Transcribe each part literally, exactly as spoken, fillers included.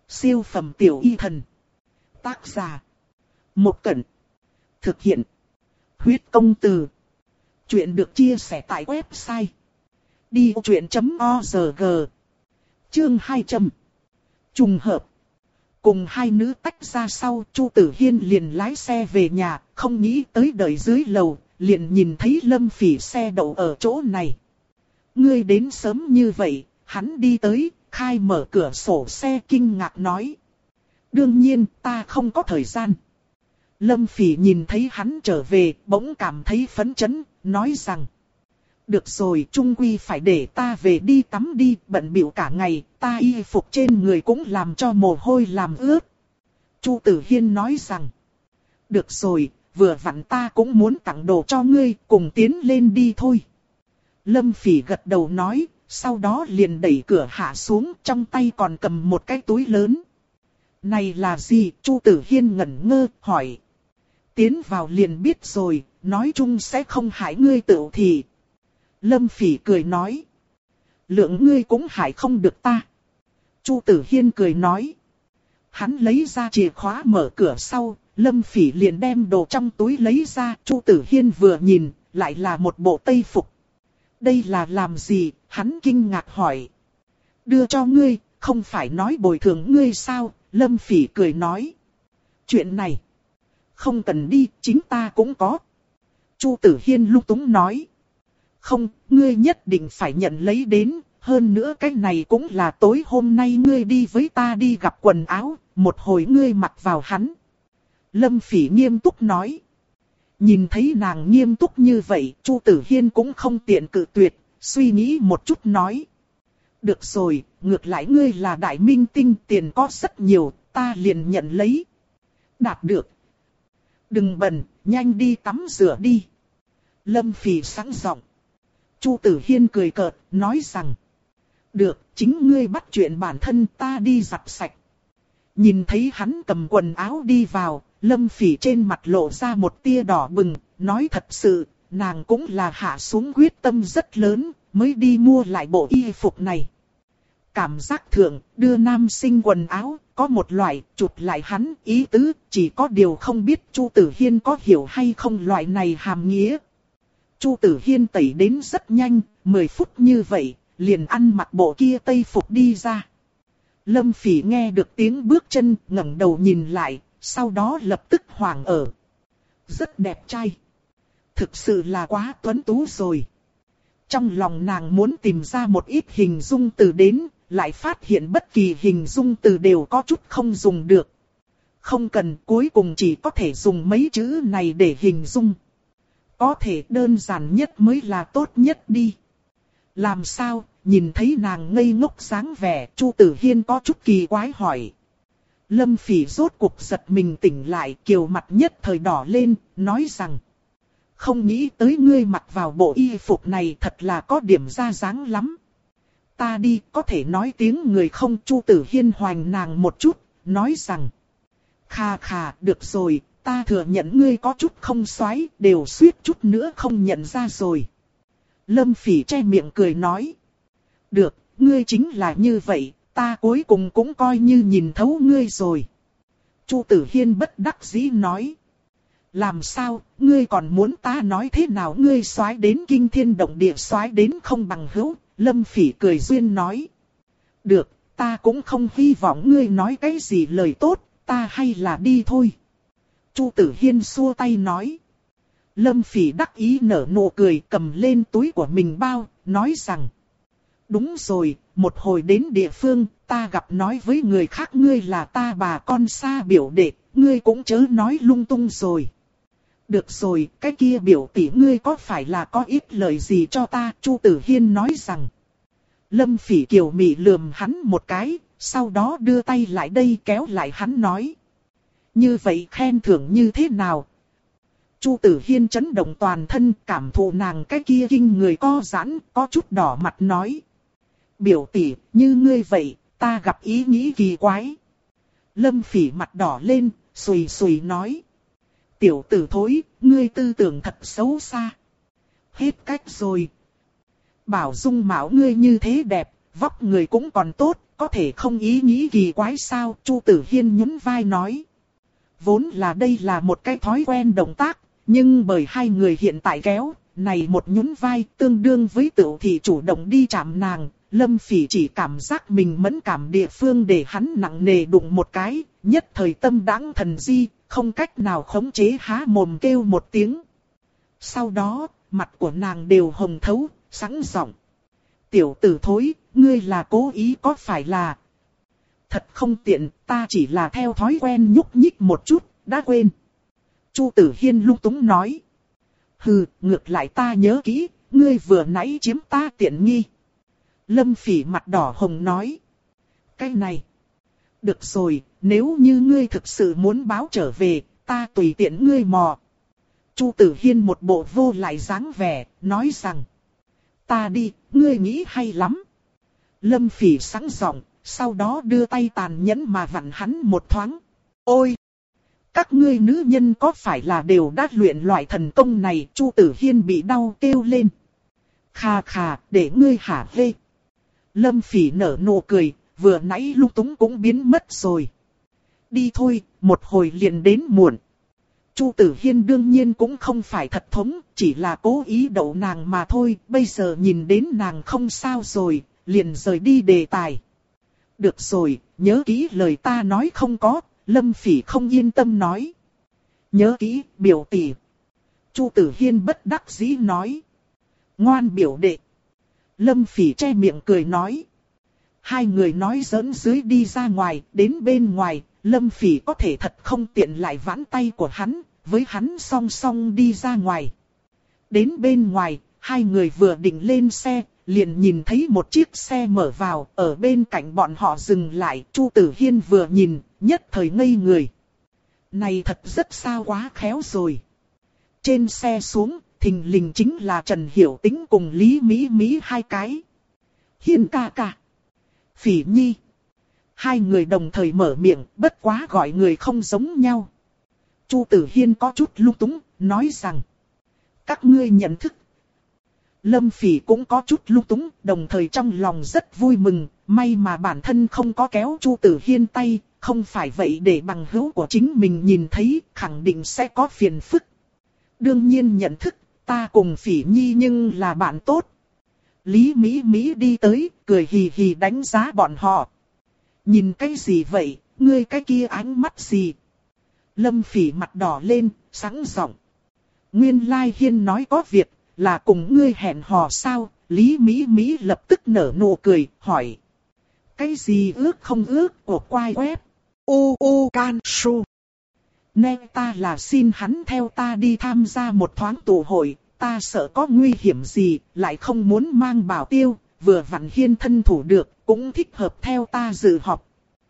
Siêu phẩm tiểu y thần. Tác giả. Một Cẩn. Thực hiện. Huyết công từ. Chuyện được chia sẻ tại website đi vô chuyện chấm org. Chương hai trăm. Trùng hợp. Cùng hai nữ tách ra sau, Chu Tử Hiên liền lái xe về nhà, không nghĩ tới đợi dưới lầu, liền nhìn thấy Lâm Phỉ xe đậu ở chỗ này. Ngươi đến sớm như vậy, hắn đi tới, khai mở cửa sổ xe kinh ngạc nói. Đương nhiên, ta không có thời gian. Lâm Phỉ nhìn thấy hắn trở về, bỗng cảm thấy phấn chấn, nói rằng. Được rồi, chung quy phải để ta về đi tắm đi, bận bịu cả ngày, ta y phục trên người cũng làm cho mồ hôi làm ướt. Chu Tử Hiên nói rằng. Được rồi, vừa vặn ta cũng muốn tặng đồ cho ngươi, cùng tiến lên đi thôi. Lâm Phỉ gật đầu nói, sau đó liền đẩy cửa hạ xuống, trong tay còn cầm một cái túi lớn. Này là gì? Chu Tử Hiên ngẩn ngơ, hỏi. Tiến vào liền biết rồi, nói chung sẽ không hại ngươi tựu thì. Lâm Phỉ cười nói. Lượng ngươi cũng hại không được ta. Chu Tử Hiên cười nói. Hắn lấy ra chìa khóa mở cửa sau, Lâm Phỉ liền đem đồ trong túi lấy ra. Chu Tử Hiên vừa nhìn, lại là một bộ tây phục. Đây là làm gì? Hắn kinh ngạc hỏi. Đưa cho ngươi, không phải nói bồi thường ngươi sao? Lâm Phỉ cười nói. Chuyện này, không cần đi, chính ta cũng có. Chu Tử Hiên lung túng nói. Không, ngươi nhất định phải nhận lấy đến, hơn nữa cái này cũng là tối hôm nay ngươi đi với ta đi gặp quần áo, một hồi ngươi mặc vào hắn. Lâm Phỉ nghiêm túc nói. Nhìn thấy nàng nghiêm túc như vậy, Chu Tử Hiên cũng không tiện cự tuyệt, suy nghĩ một chút nói. Được rồi, ngược lại ngươi là đại minh tinh, tiền có rất nhiều, ta liền nhận lấy. Đạt được. Đừng bận, nhanh đi tắm rửa đi. Lâm Phỉ sẵn giọng. Chu Tử Hiên cười cợt, nói rằng. Được, chính ngươi bắt chuyện bản thân, ta đi giặt sạch. Nhìn thấy hắn cầm quần áo đi vào, Lâm Phỉ trên mặt lộ ra một tia đỏ bừng, nói thật sự, nàng cũng là hạ xuống quyết tâm rất lớn, mới đi mua lại bộ y phục này. Cảm giác thượng, đưa nam sinh quần áo, có một loại, chụp lại hắn, ý tứ, chỉ có điều không biết Chu Tử Hiên có hiểu hay không loại này hàm nghĩa. Chu Tử Hiên tẩy đến rất nhanh, mười phút như vậy, liền ăn mặc bộ kia tây phục đi ra. Lâm Phỉ nghe được tiếng bước chân, ngẩng đầu nhìn lại, sau đó lập tức hoảng ở. Rất đẹp trai. Thực sự là quá tuấn tú rồi. Trong lòng nàng muốn tìm ra một ít hình dung từ đến, lại phát hiện bất kỳ hình dung từ đều có chút không dùng được. Không cần, cuối cùng chỉ có thể dùng mấy chữ này để hình dung. Có thể đơn giản nhất mới là tốt nhất đi. Làm sao, nhìn thấy nàng ngây ngốc dáng vẻ, Chu Tử Hiên có chút kỳ quái hỏi. Lâm Phỉ rốt cuộc giật mình tỉnh lại, kiều mặt nhất thời đỏ lên, nói rằng. Không nghĩ tới ngươi mặc vào bộ y phục này thật là có điểm ra dáng lắm. Ta đi, có thể nói tiếng người không? Chu Tử Hiên hoành nàng một chút, nói rằng. Khà khà, được rồi, ta thừa nhận ngươi có chút không xoái, đều suýt chút nữa không nhận ra rồi. Lâm Phỉ che miệng cười nói. Được, ngươi chính là như vậy, ta cuối cùng cũng coi như nhìn thấu ngươi rồi. Chu Tử Hiên bất đắc dĩ nói. Làm sao, ngươi còn muốn ta nói thế nào? Ngươi xoái đến kinh thiên động địa, xoái đến không bằng hữu. Lâm Phỉ cười duyên nói. Được, ta cũng không hy vọng ngươi nói cái gì lời tốt, ta hay là đi thôi. Chu Tử Hiên xua tay nói. Lâm Phỉ đắc ý nở nụ cười, cầm lên túi của mình bao, nói rằng. Đúng rồi, một hồi đến địa phương, ta gặp nói với người khác ngươi là ta bà con xa biểu đệ, ngươi cũng chớ nói lung tung rồi. Được rồi, cái kia biểu tỷ ngươi có phải là có ít lời gì cho ta? Chu Tử Hiên nói rằng. Lâm Phỉ kiều mị lườm hắn một cái, sau đó đưa tay lại đây kéo lại hắn nói. Như vậy khen thưởng như thế nào? Chu Tử Hiên chấn động toàn thân, cảm thụ nàng cái kia kinh người co giãn, có chút đỏ mặt nói. Biểu tỷ, như ngươi vậy, ta gặp ý nghĩ kỳ quái. Lâm Phỉ mặt đỏ lên, xùi xùi nói. Tiểu tử thối, ngươi tư tưởng thật xấu xa. Hết cách rồi. Bảo dung mạo ngươi như thế đẹp, vóc người cũng còn tốt, có thể không ý nghĩ kỳ quái sao? Chu Tử Hiên nhún vai nói. Vốn là đây là một cái thói quen động tác, nhưng bởi hai người hiện tại kéo, này một nhún vai tương đương với Tửu Thị chủ động đi chạm nàng. Lâm Phỉ chỉ cảm giác mình mẫn cảm địa phương để hắn nặng nề đụng một cái, nhất thời tâm đãng thần di, không cách nào khống chế há mồm kêu một tiếng. Sau đó, mặt của nàng đều hồng thấu, sẵn giọng. Tiểu tử thối, ngươi là cố ý có phải là... Thật không tiện, ta chỉ là theo thói quen nhúc nhích một chút, đã quên. Chu Tử Hiên lung túng nói. Hừ, ngược lại ta nhớ kỹ, ngươi vừa nãy chiếm ta tiện nghi. Lâm Phỉ mặt đỏ hồng nói. Cái này. Được rồi, nếu như ngươi thực sự muốn báo trở về, ta tùy tiện ngươi mò. Chu Tử Hiên một bộ vô lại dáng vẻ, nói rằng. Ta đi, ngươi nghĩ hay lắm. Lâm Phỉ sẵn giọng, sau đó đưa tay tàn nhẫn mà vặn hắn một thoáng. Ôi! Các ngươi nữ nhân có phải là đều đã luyện loại thần công này? Chu Tử Hiên bị đau kêu lên. Khà khà, để ngươi hả hê. Lâm Phỉ nở nụ cười, vừa nãy lung túng cũng biến mất rồi. Đi thôi, một hồi liền đến muộn. Chu Tử Hiên đương nhiên cũng không phải thật thống, chỉ là cố ý đậu nàng mà thôi. Bây giờ nhìn đến nàng không sao rồi, liền rời đi đề tài. Được rồi, nhớ kỹ lời ta nói không có. Lâm Phỉ không yên tâm nói. Nhớ kỹ, biểu tỷ. Chu Tử Hiên bất đắc dĩ nói. Ngoan biểu đệ. Lâm Phỉ che miệng cười nói. Hai người nói giỡn dưới đi ra ngoài, đến bên ngoài, Lâm Phỉ có thể thật không tiện lại vãn tay của hắn, với hắn song song đi ra ngoài. Đến bên ngoài, hai người vừa định lên xe, liền nhìn thấy một chiếc xe mở vào, ở bên cạnh bọn họ dừng lại. Chu Tử Hiên vừa nhìn, nhất thời ngây người. Này thật rất sao quá khéo rồi. Trên xe xuống, thình lình chính là Trần Hiểu Tĩnh cùng Lý Mỹ Mỹ hai cái. Hiên ca ca. Phỉ Nhi. Hai người đồng thời mở miệng, bất quá gọi người không giống nhau. Chu Tử Hiên có chút lung túng, nói rằng. Các ngươi nhận thức. Lâm Phỉ cũng có chút lung túng, đồng thời trong lòng rất vui mừng. May mà bản thân không có kéo Chu Tử Hiên tay, không phải vậy để bằng hữu của chính mình nhìn thấy, khẳng định sẽ có phiền phức. Đương nhiên nhận thức, ta cùng Phỉ Nhi nhưng là bạn tốt. Lý Mỹ Mỹ đi tới, cười hì hì đánh giá bọn họ. Nhìn cái gì vậy, ngươi cái kia ánh mắt gì? Lâm Phỉ mặt đỏ lên, sẵn giọng. Nguyên lai Hiên nói có việc, là cùng ngươi hẹn hò sao? Lý Mỹ Mỹ lập tức nở nụ cười, hỏi. Cái gì ước không ước của quai web? U U Can Su. Nên ta là xin hắn theo ta đi tham gia một thoáng tụ hội, ta sợ có nguy hiểm gì, lại không muốn mang bảo tiêu, vừa vặn Hiên thân thủ được, cũng thích hợp theo ta dự họp.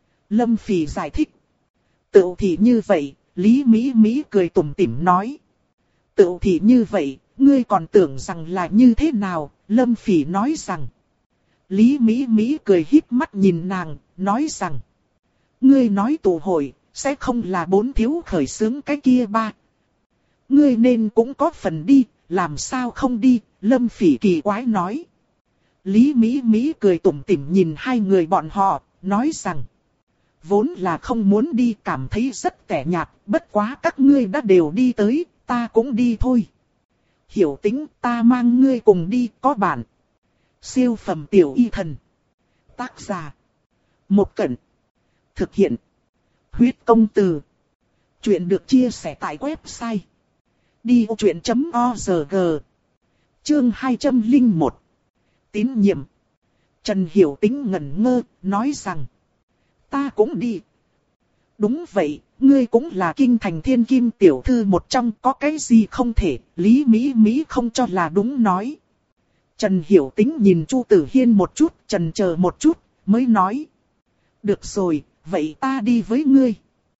Lâm Phỉ giải thích. Tựu thì như vậy, Lý Mỹ Mỹ cười tủm tỉm nói. Tựu thì như vậy, ngươi còn tưởng rằng là như thế nào? Lâm Phỉ nói rằng. Lý Mỹ Mỹ cười híp mắt nhìn nàng, nói rằng. Ngươi nói tụ hội, sẽ không là bốn thiếu khởi xướng cái kia ba. Ngươi nên cũng có phần đi, làm sao không đi? Lâm Phỉ kỳ quái nói. Lý Mỹ Mỹ cười tủm tỉm nhìn hai người bọn họ, nói rằng. Vốn là không muốn đi, cảm thấy rất tẻ nhạt, bất quá các ngươi đã đều đi tới, ta cũng đi thôi. Hiểu Tĩnh, ta mang ngươi cùng đi, có bạn. Siêu phẩm tiểu y thần. Tác giả. Một Cẩn. Thực hiện. Huyết công từ. Chuyện được chia sẻ tại website. đi ô chuyện chấm org. Chương hai trăm lẻ một. Tín nhiệm. Trần Hiểu Tĩnh ngẩn ngơ, nói rằng. Ta cũng đi. Đúng vậy, ngươi cũng là kinh thành thiên kim tiểu thư một trong, có cái gì không thể? Lý Mỹ Mỹ không cho là đúng nói. Trần Hiểu Tĩnh nhìn Chu Tử Hiên một chút, chần chờ một chút, mới nói. Được rồi, vậy ta đi với ngươi.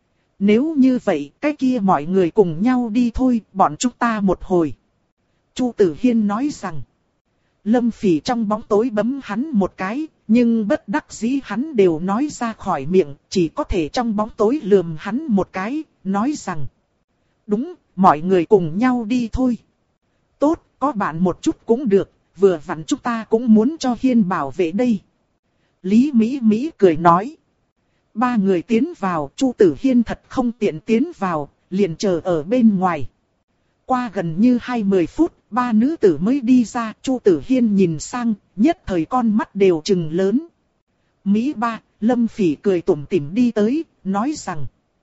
Nếu như vậy, cái kia mọi người cùng nhau đi thôi, bọn chúng ta một hồi. Chu Tử Hiên nói rằng. Lâm Phỉ trong bóng tối bấm hắn một cái, nhưng bất đắc dĩ hắn đều nói ra khỏi miệng, chỉ có thể trong bóng tối lườm hắn một cái, nói rằng. Đúng, mọi người cùng nhau đi thôi. Tốt, có bạn một chút cũng được, vừa vặn chúng ta cũng muốn cho Hiên bảo vệ đây. Lý Mỹ Mỹ cười nói. Ba người tiến vào, Chu Tử Hiên thật không tiện tiến vào, liền chờ ở bên ngoài. Qua gần như hai mươi phút, ba nữ tử mới đi ra, Chu Tử Hiên nhìn sang, nhất thời con mắt đều trừng lớn. Mỹ ba, Lâm Phỉ cười tủm tỉm đi tới, nói rằng.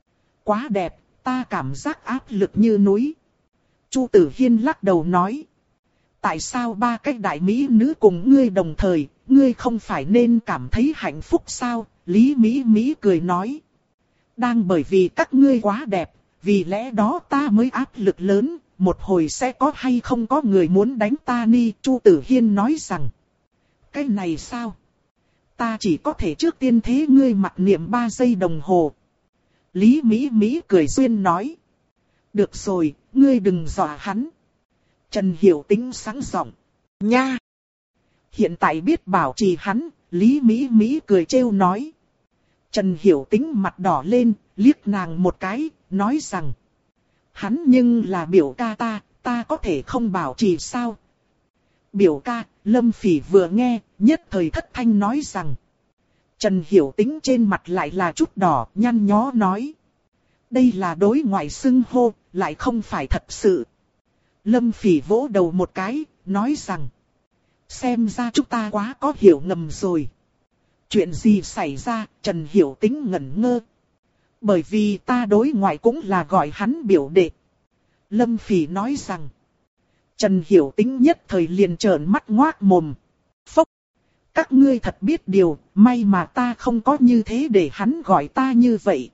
Quá đẹp, ta cảm giác áp lực như núi. Chu Tử Hiên lắc đầu nói. Tại sao ba cái đại mỹ nữ cùng ngươi đồng thời, ngươi không phải nên cảm thấy hạnh phúc sao? Lý Mỹ Mỹ cười nói. Đang bởi vì các ngươi quá đẹp, vì lẽ đó ta mới áp lực lớn, một hồi sẽ có hay không có người muốn đánh ta ni. Chu Tử Hiên nói rằng. Cái này sao? Ta chỉ có thể trước tiên thế ngươi mặc niệm ba giây đồng hồ. Lý Mỹ Mỹ cười duyên nói. Được rồi, ngươi đừng dọa hắn. Trần Hiểu Tĩnh sáng giọng. Nha! Hiện tại biết bảo trì hắn, Lý Mỹ Mỹ cười trêu nói. Trần Hiểu Tĩnh mặt đỏ lên, liếc nàng một cái, nói rằng. Hắn nhưng là biểu ca ta, ta có thể không bảo trì sao? Biểu ca, Lâm Phỉ vừa nghe, nhất thời thất thanh nói rằng. Trần Hiểu Tĩnh trên mặt lại là chút đỏ, nhăn nhó nói. Đây là đối ngoại xưng hô, lại không phải thật sự. Lâm Phỉ vỗ đầu một cái, nói rằng. Xem ra chúng ta quá có hiểu ngầm rồi. Chuyện gì xảy ra, Trần Hiểu Tĩnh ngẩn ngơ. Bởi vì ta đối ngoại cũng là gọi hắn biểu đệ. Lâm Phỉ nói rằng. Trần Hiểu Tĩnh nhất thời liền trợn mắt ngoác mồm. Phốc! Các ngươi thật biết điều, may mà ta không có như thế để hắn gọi ta như vậy.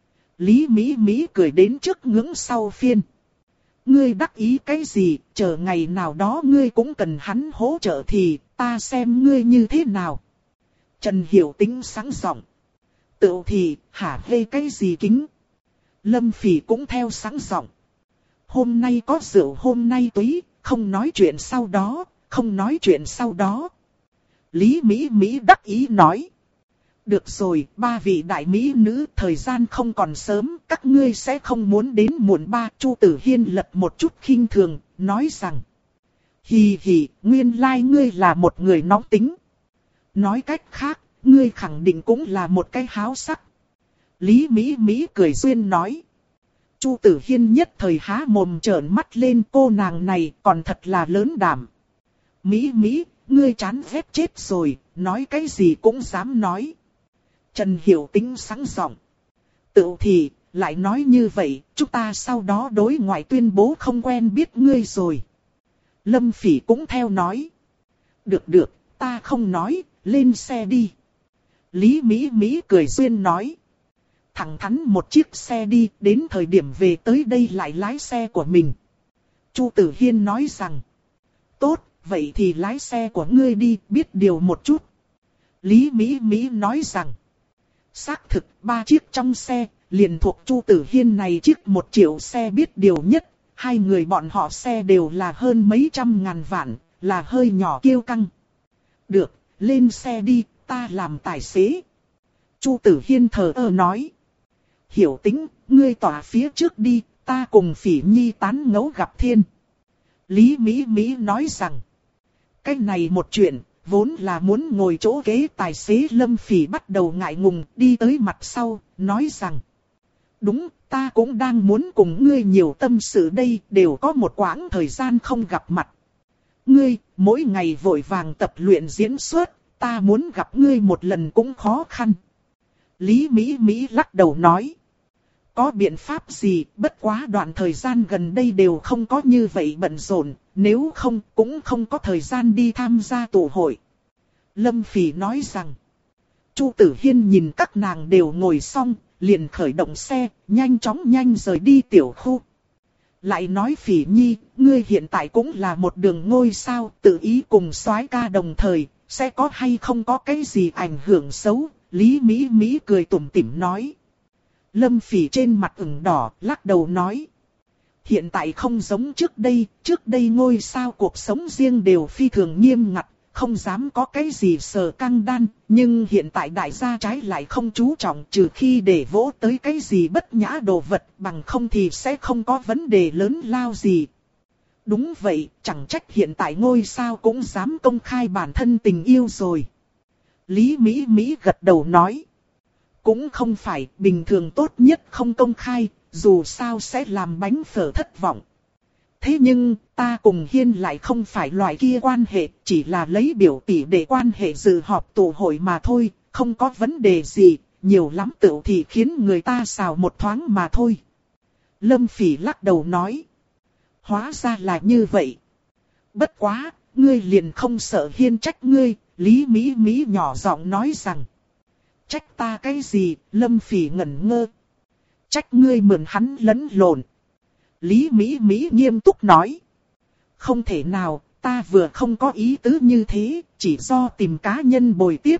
Lý Mỹ Mỹ cười đến trước ngưỡng sau phiên. Ngươi đắc ý cái gì, chờ ngày nào đó ngươi cũng cần hắn hỗ trợ thì, ta xem ngươi như thế nào. Trần Hiểu Tĩnh sáng giọng. Tự thì, hả hê cái gì kính. Lâm Phỉ cũng theo sáng giọng. Hôm nay có rượu hôm nay túy, không nói chuyện sau đó, không nói chuyện sau đó. Lý Mỹ Mỹ đắc ý nói. Được rồi, ba vị đại mỹ nữ, thời gian không còn sớm, các ngươi sẽ không muốn đến muộn ba. Chu Tử Hiên lật một chút khinh thường, nói rằng. Hì hì, nguyên lai ngươi là một người nóng tính. Nói cách khác, ngươi khẳng định cũng là một cái háo sắc. Lý Mỹ Mỹ cười duyên nói. Chu Tử Hiên nhất thời há mồm trợn mắt lên, cô nàng này còn thật là lớn đảm. Mỹ Mỹ, ngươi chán ghét chết rồi, nói cái gì cũng dám nói. Trần Hiểu Tĩnh sáng giọng. Tự thì, lại nói như vậy, chúng ta sau đó đối ngoại tuyên bố không quen biết ngươi rồi. Lâm Phỉ cũng theo nói. Được được, ta không nói, lên xe đi. Lý Mỹ Mỹ cười duyên nói. Thẳng thắn một chiếc xe đi, đến thời điểm về tới đây lại lái xe của mình. Chu Tử Hiên nói rằng. Tốt, vậy thì lái xe của ngươi đi, biết điều một chút. Lý Mỹ Mỹ nói rằng. Xác thực, ba chiếc trong xe, liền thuộc Chu Tử Hiên này chiếc một triệu xe biết điều nhất. Hai người bọn họ xe đều là hơn mấy trăm ngàn vạn, là hơi nhỏ kiêu căng. Được, lên xe đi, ta làm tài xế. Chu Tử Hiên thờ ơ nói. Hiểu Tĩnh, ngươi tỏa phía trước đi, ta cùng Phỉ Nhi tán ngẫu gặp thiên. Lý Mỹ Mỹ nói rằng. Cái này một chuyện, vốn là muốn ngồi chỗ ghế tài xế. Lâm Phỉ bắt đầu ngại ngùng, đi tới mặt sau, nói rằng. Đúng, ta cũng đang muốn cùng ngươi nhiều tâm sự đây, đều có một quãng thời gian không gặp mặt. Ngươi, mỗi ngày vội vàng tập luyện diễn xuất, ta muốn gặp ngươi một lần cũng khó khăn. Lý Mỹ Mỹ lắc đầu nói. Có biện pháp gì, bất quá đoạn thời gian gần đây đều không có như vậy bận rộn, nếu không cũng không có thời gian đi tham gia tụ hội. Lâm Phỉ nói rằng. Chu Tử Hiên nhìn các nàng đều ngồi xong, liền khởi động xe, nhanh chóng nhanh rời đi tiểu khu. Lại nói Phỉ Nhi, ngươi hiện tại cũng là một đường ngôi sao, tự ý cùng soái ca đồng thời, sẽ có hay không có cái gì ảnh hưởng xấu. Lý Mỹ Mỹ cười tủm tỉm nói. Lâm Phỉ trên mặt ửng đỏ, lắc đầu nói. Hiện tại không giống trước đây, trước đây ngôi sao cuộc sống riêng đều phi thường nghiêm ngặt, không dám có cái gì sờ căng đan, nhưng hiện tại đại gia trái lại không chú trọng, trừ khi để vỗ tới cái gì bất nhã đồ vật, bằng không thì sẽ không có vấn đề lớn lao gì. Đúng vậy, chẳng trách hiện tại ngôi sao cũng dám công khai bản thân tình yêu rồi. Lý Mỹ Mỹ gật đầu nói. Cũng không phải, bình thường tốt nhất không công khai, dù sao sẽ làm bánh phở thất vọng. Thế nhưng, ta cùng Hiên lại không phải loại kia quan hệ, chỉ là lấy biểu tỷ để quan hệ dự họp tụ hội mà thôi, không có vấn đề gì, nhiều lắm tựu thì khiến người ta xào một thoáng mà thôi. Lâm Phỉ lắc đầu nói. Hóa ra là như vậy. Bất quá, ngươi liền không sợ Hiên trách ngươi, Lý Mỹ Mỹ nhỏ giọng nói rằng. Trách ta cái gì, Lâm Phỉ ngẩn ngơ. Trách ngươi mượn hắn lẫn lộn. Lý Mỹ Mỹ nghiêm túc nói. Không thể nào, ta vừa không có ý tứ như thế, chỉ do tìm cá nhân bồi tiếp.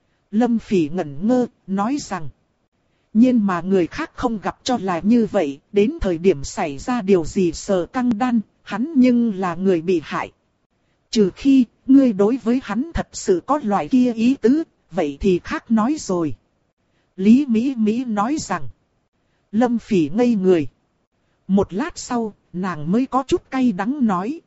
Lâm Phỉ ngẩn ngơ, nói rằng. Nhưng mà người khác không gặp cho là như vậy, đến thời điểm xảy ra điều gì Sở Căng Đan, hắn nhưng là người bị hại. Trừ khi, ngươi đối với hắn thật sự có loại kia ý tứ, vậy thì khác nói rồi. Lý Mỹ Mỹ nói rằng. Lâm Phỉ ngây người. Một lát sau, nàng mới có chút cay đắng nói.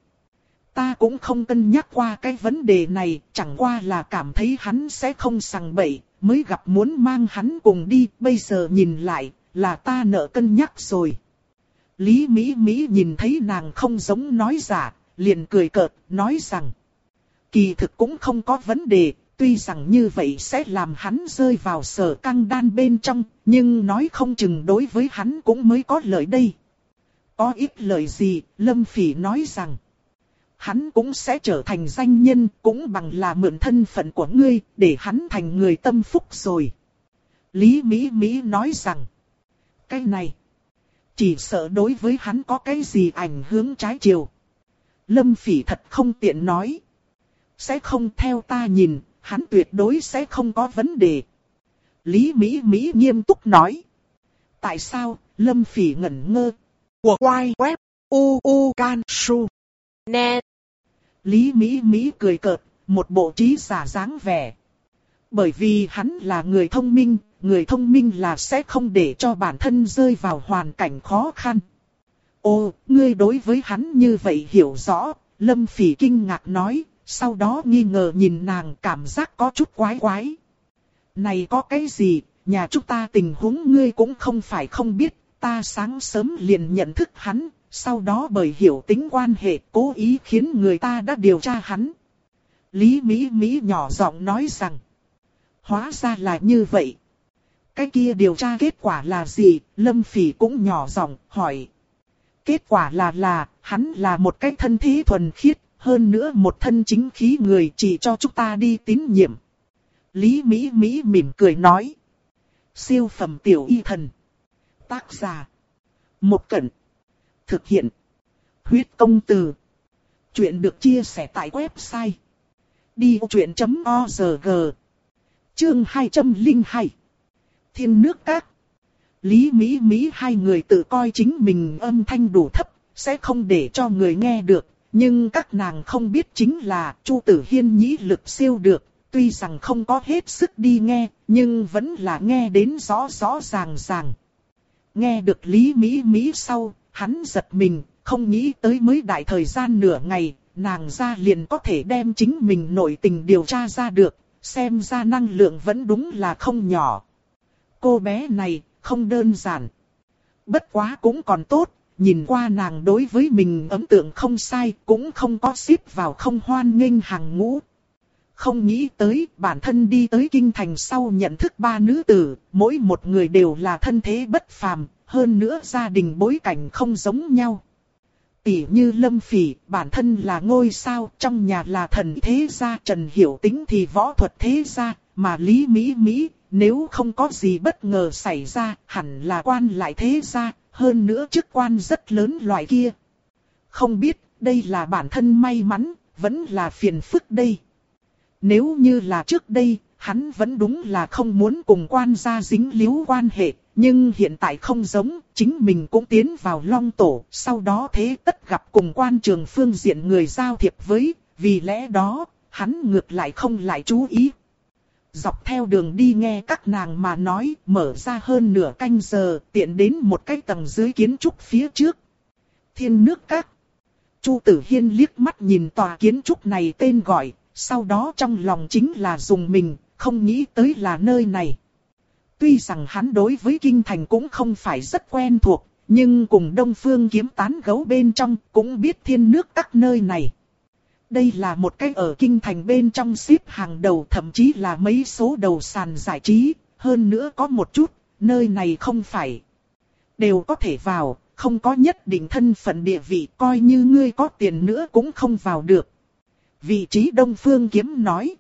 Ta cũng không cân nhắc qua cái vấn đề này, chẳng qua là cảm thấy hắn sẽ không sằng bậy, mới gặp muốn mang hắn cùng đi, bây giờ nhìn lại, là ta nợ cân nhắc rồi. Lý Mỹ Mỹ nhìn thấy nàng không giống nói giả, liền cười cợt, nói rằng. Kỳ thực cũng không có vấn đề, tuy rằng như vậy sẽ làm hắn rơi vào Sở Căng Đan bên trong, nhưng nói không chừng đối với hắn cũng mới có lợi đây. Có ít lời gì, Lâm Phỉ nói rằng. Hắn cũng sẽ trở thành danh nhân, cũng bằng là mượn thân phận của ngươi, để hắn thành người tâm phúc rồi. Lý Mỹ Mỹ nói rằng. Cái này, chỉ sợ đối với hắn có cái gì ảnh hưởng trái chiều. Lâm Phỉ thật không tiện nói. Sẽ không, theo ta nhìn, hắn tuyệt đối sẽ không có vấn đề. Lý Mỹ Mỹ nghiêm túc nói. Tại sao? Lâm Phỉ ngẩn ngơ. Của quay web u u can su net. Lý Mỹ Mỹ cười cợt, một bộ trí giả dáng vẻ. Bởi vì hắn là người thông minh, người thông minh là sẽ không để cho bản thân rơi vào hoàn cảnh khó khăn. Ô, ngươi đối với hắn như vậy hiểu rõ, Lâm Phỉ kinh ngạc nói, sau đó nghi ngờ nhìn nàng, cảm giác có chút quái quái. Này có cái gì, nhà chúng ta tình huống ngươi cũng không phải không biết, ta sáng sớm liền nhận thức hắn, sau đó bởi hiểu tính quan hệ cố ý khiến người ta đã điều tra hắn. Lý Mỹ Mỹ nhỏ giọng nói rằng, hóa ra là như vậy. Cái kia điều tra kết quả là gì? Lâm Phỉ cũng nhỏ giọng hỏi. Kết quả là là, hắn là một cái thân thế thuần khiết, hơn nữa một thân chính khí người, chỉ cho chúng ta đi tín nhiệm. Lý Mỹ Mỹ mỉm cười nói. Siêu phẩm tiểu y thần. Tác giả. Một Cẩn. Thực hiện. Huyết công từ. Chuyện được chia sẻ tại website. đi vô chuyện chấm org. Chương hai trăm lẻ hai. Thiên nước các. Lý Mỹ Mỹ hai người tự coi chính mình âm thanh đủ thấp, sẽ không để cho người nghe được. Nhưng các nàng không biết chính là Chu Tử Hiên nhĩ lực siêu được. Tuy rằng không có hết sức đi nghe, nhưng vẫn là nghe đến rõ rõ ràng ràng. Nghe được Lý Mỹ Mỹ sau, hắn giật mình, không nghĩ tới mới đại thời gian nửa ngày, nàng ra liền có thể đem chính mình nội tình điều tra ra được, xem ra năng lượng vẫn đúng là không nhỏ. Cô bé này, không đơn giản. Bất quá cũng còn tốt, nhìn qua nàng đối với mình ấn tượng không sai, cũng không có xếp vào không hoan nghênh hàng ngũ. Không nghĩ tới bản thân đi tới kinh thành sau nhận thức ba nữ tử, mỗi một người đều là thân thế bất phàm, hơn nữa gia đình bối cảnh không giống nhau. Tỷ như Lâm Phỉ, bản thân là ngôi sao, trong nhà là thần thế gia, Trần Hiểu Tĩnh thì võ thuật thế gia, mà Lý Mỹ Mỹ, nếu không có gì bất ngờ xảy ra, hẳn là quan lại thế gia, hơn nữa chức quan rất lớn loại kia. Không biết, đây là bản thân may mắn, vẫn là phiền phức đây. Nếu như là trước đây, hắn vẫn đúng là không muốn cùng quan gia dính líu quan hệ, nhưng hiện tại không giống, chính mình cũng tiến vào Long Tổ, sau đó thế tất gặp cùng quan trường phương diện người giao thiệp với, vì lẽ đó, hắn ngược lại không lại chú ý. Dọc theo đường đi nghe các nàng mà nói, mở ra hơn nửa canh giờ, tiện đến một cái tầng dưới kiến trúc phía trước. Thiên nước các. Chu Tử Hiên liếc mắt nhìn tòa kiến trúc này tên gọi, sau đó trong lòng chính là dùng mình, không nghĩ tới là nơi này. Tuy rằng hắn đối với kinh thành cũng không phải rất quen thuộc, nhưng cùng Đông Phương Kiếm tán gẫu bên trong cũng biết thiên nước các nơi này. Đây là một cái ở kinh thành bên trong xếp hàng đầu, thậm chí là mấy số đầu sàn giải trí, hơn nữa có một chút, nơi này không phải đều có thể vào, không có nhất định thân phận địa vị, coi như ngươi có tiền nữa cũng không vào được. Vị trí Đông Phương Kiếm nói,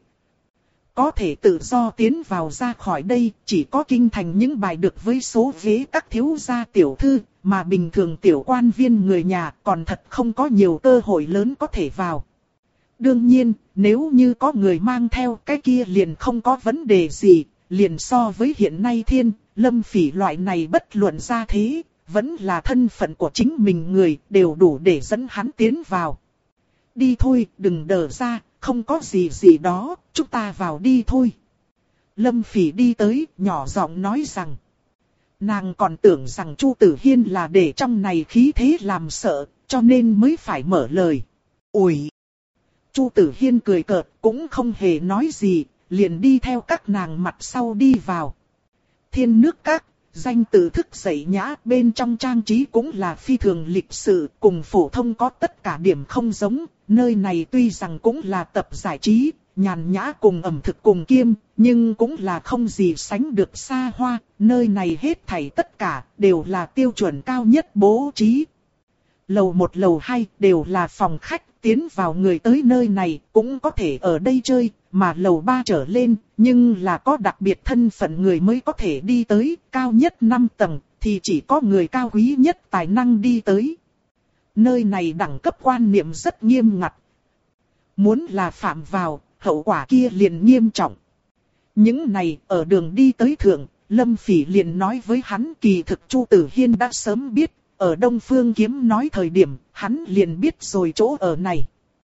có thể tự do tiến vào ra khỏi đây, chỉ có kinh thành những bài được với số ghế các thiếu gia tiểu thư, mà bình thường tiểu quan viên người nhà còn thật không có nhiều cơ hội lớn có thể vào. Đương nhiên, nếu như có người mang theo cái kia liền không có vấn đề gì, liền so với hiện nay Thiên, Lâm Phỉ loại này bất luận ra thế, vẫn là thân phận của chính mình người, đều đủ để dẫn hắn tiến vào. Đi thôi, đừng đờ ra, không có gì gì đó, chúng ta vào đi thôi. Lâm Phỉ đi tới, nhỏ giọng nói rằng. Nàng còn tưởng rằng Chu Tử Hiên là để trong này khí thế làm sợ, cho nên mới phải mở lời. Ủi! Chu Tử Hiên cười cợt, cũng không hề nói gì, liền đi theo các nàng mặt sau đi vào. Thiên nước các, danh tự thức dậy nhã, bên trong trang trí cũng là phi thường lịch sự, cùng phổ thông có tất cả điểm không giống. Nơi này tuy rằng cũng là tập giải trí, nhàn nhã cùng ẩm thực cùng kiêm, nhưng cũng là không gì sánh được xa hoa. Nơi này hết thảy tất cả đều là tiêu chuẩn cao nhất bố trí. Lầu một lầu hai đều là phòng khách, tiến vào người tới nơi này cũng có thể ở đây chơi, mà lầu ba trở lên, nhưng là có đặc biệt thân phận người mới có thể đi tới, cao nhất năm tầng, thì chỉ có người cao quý nhất tài năng đi tới. Nơi này đẳng cấp quan niệm rất nghiêm ngặt. Muốn là phạm vào, hậu quả kia liền nghiêm trọng. Những này ở đường đi tới thượng, Lâm Phỉ liền nói với hắn kỳ thực Chu Tử Hiên đã sớm biết, ở Đông Phương Kiếm nói thời điểm, hắn liền biết rồi chỗ ở này.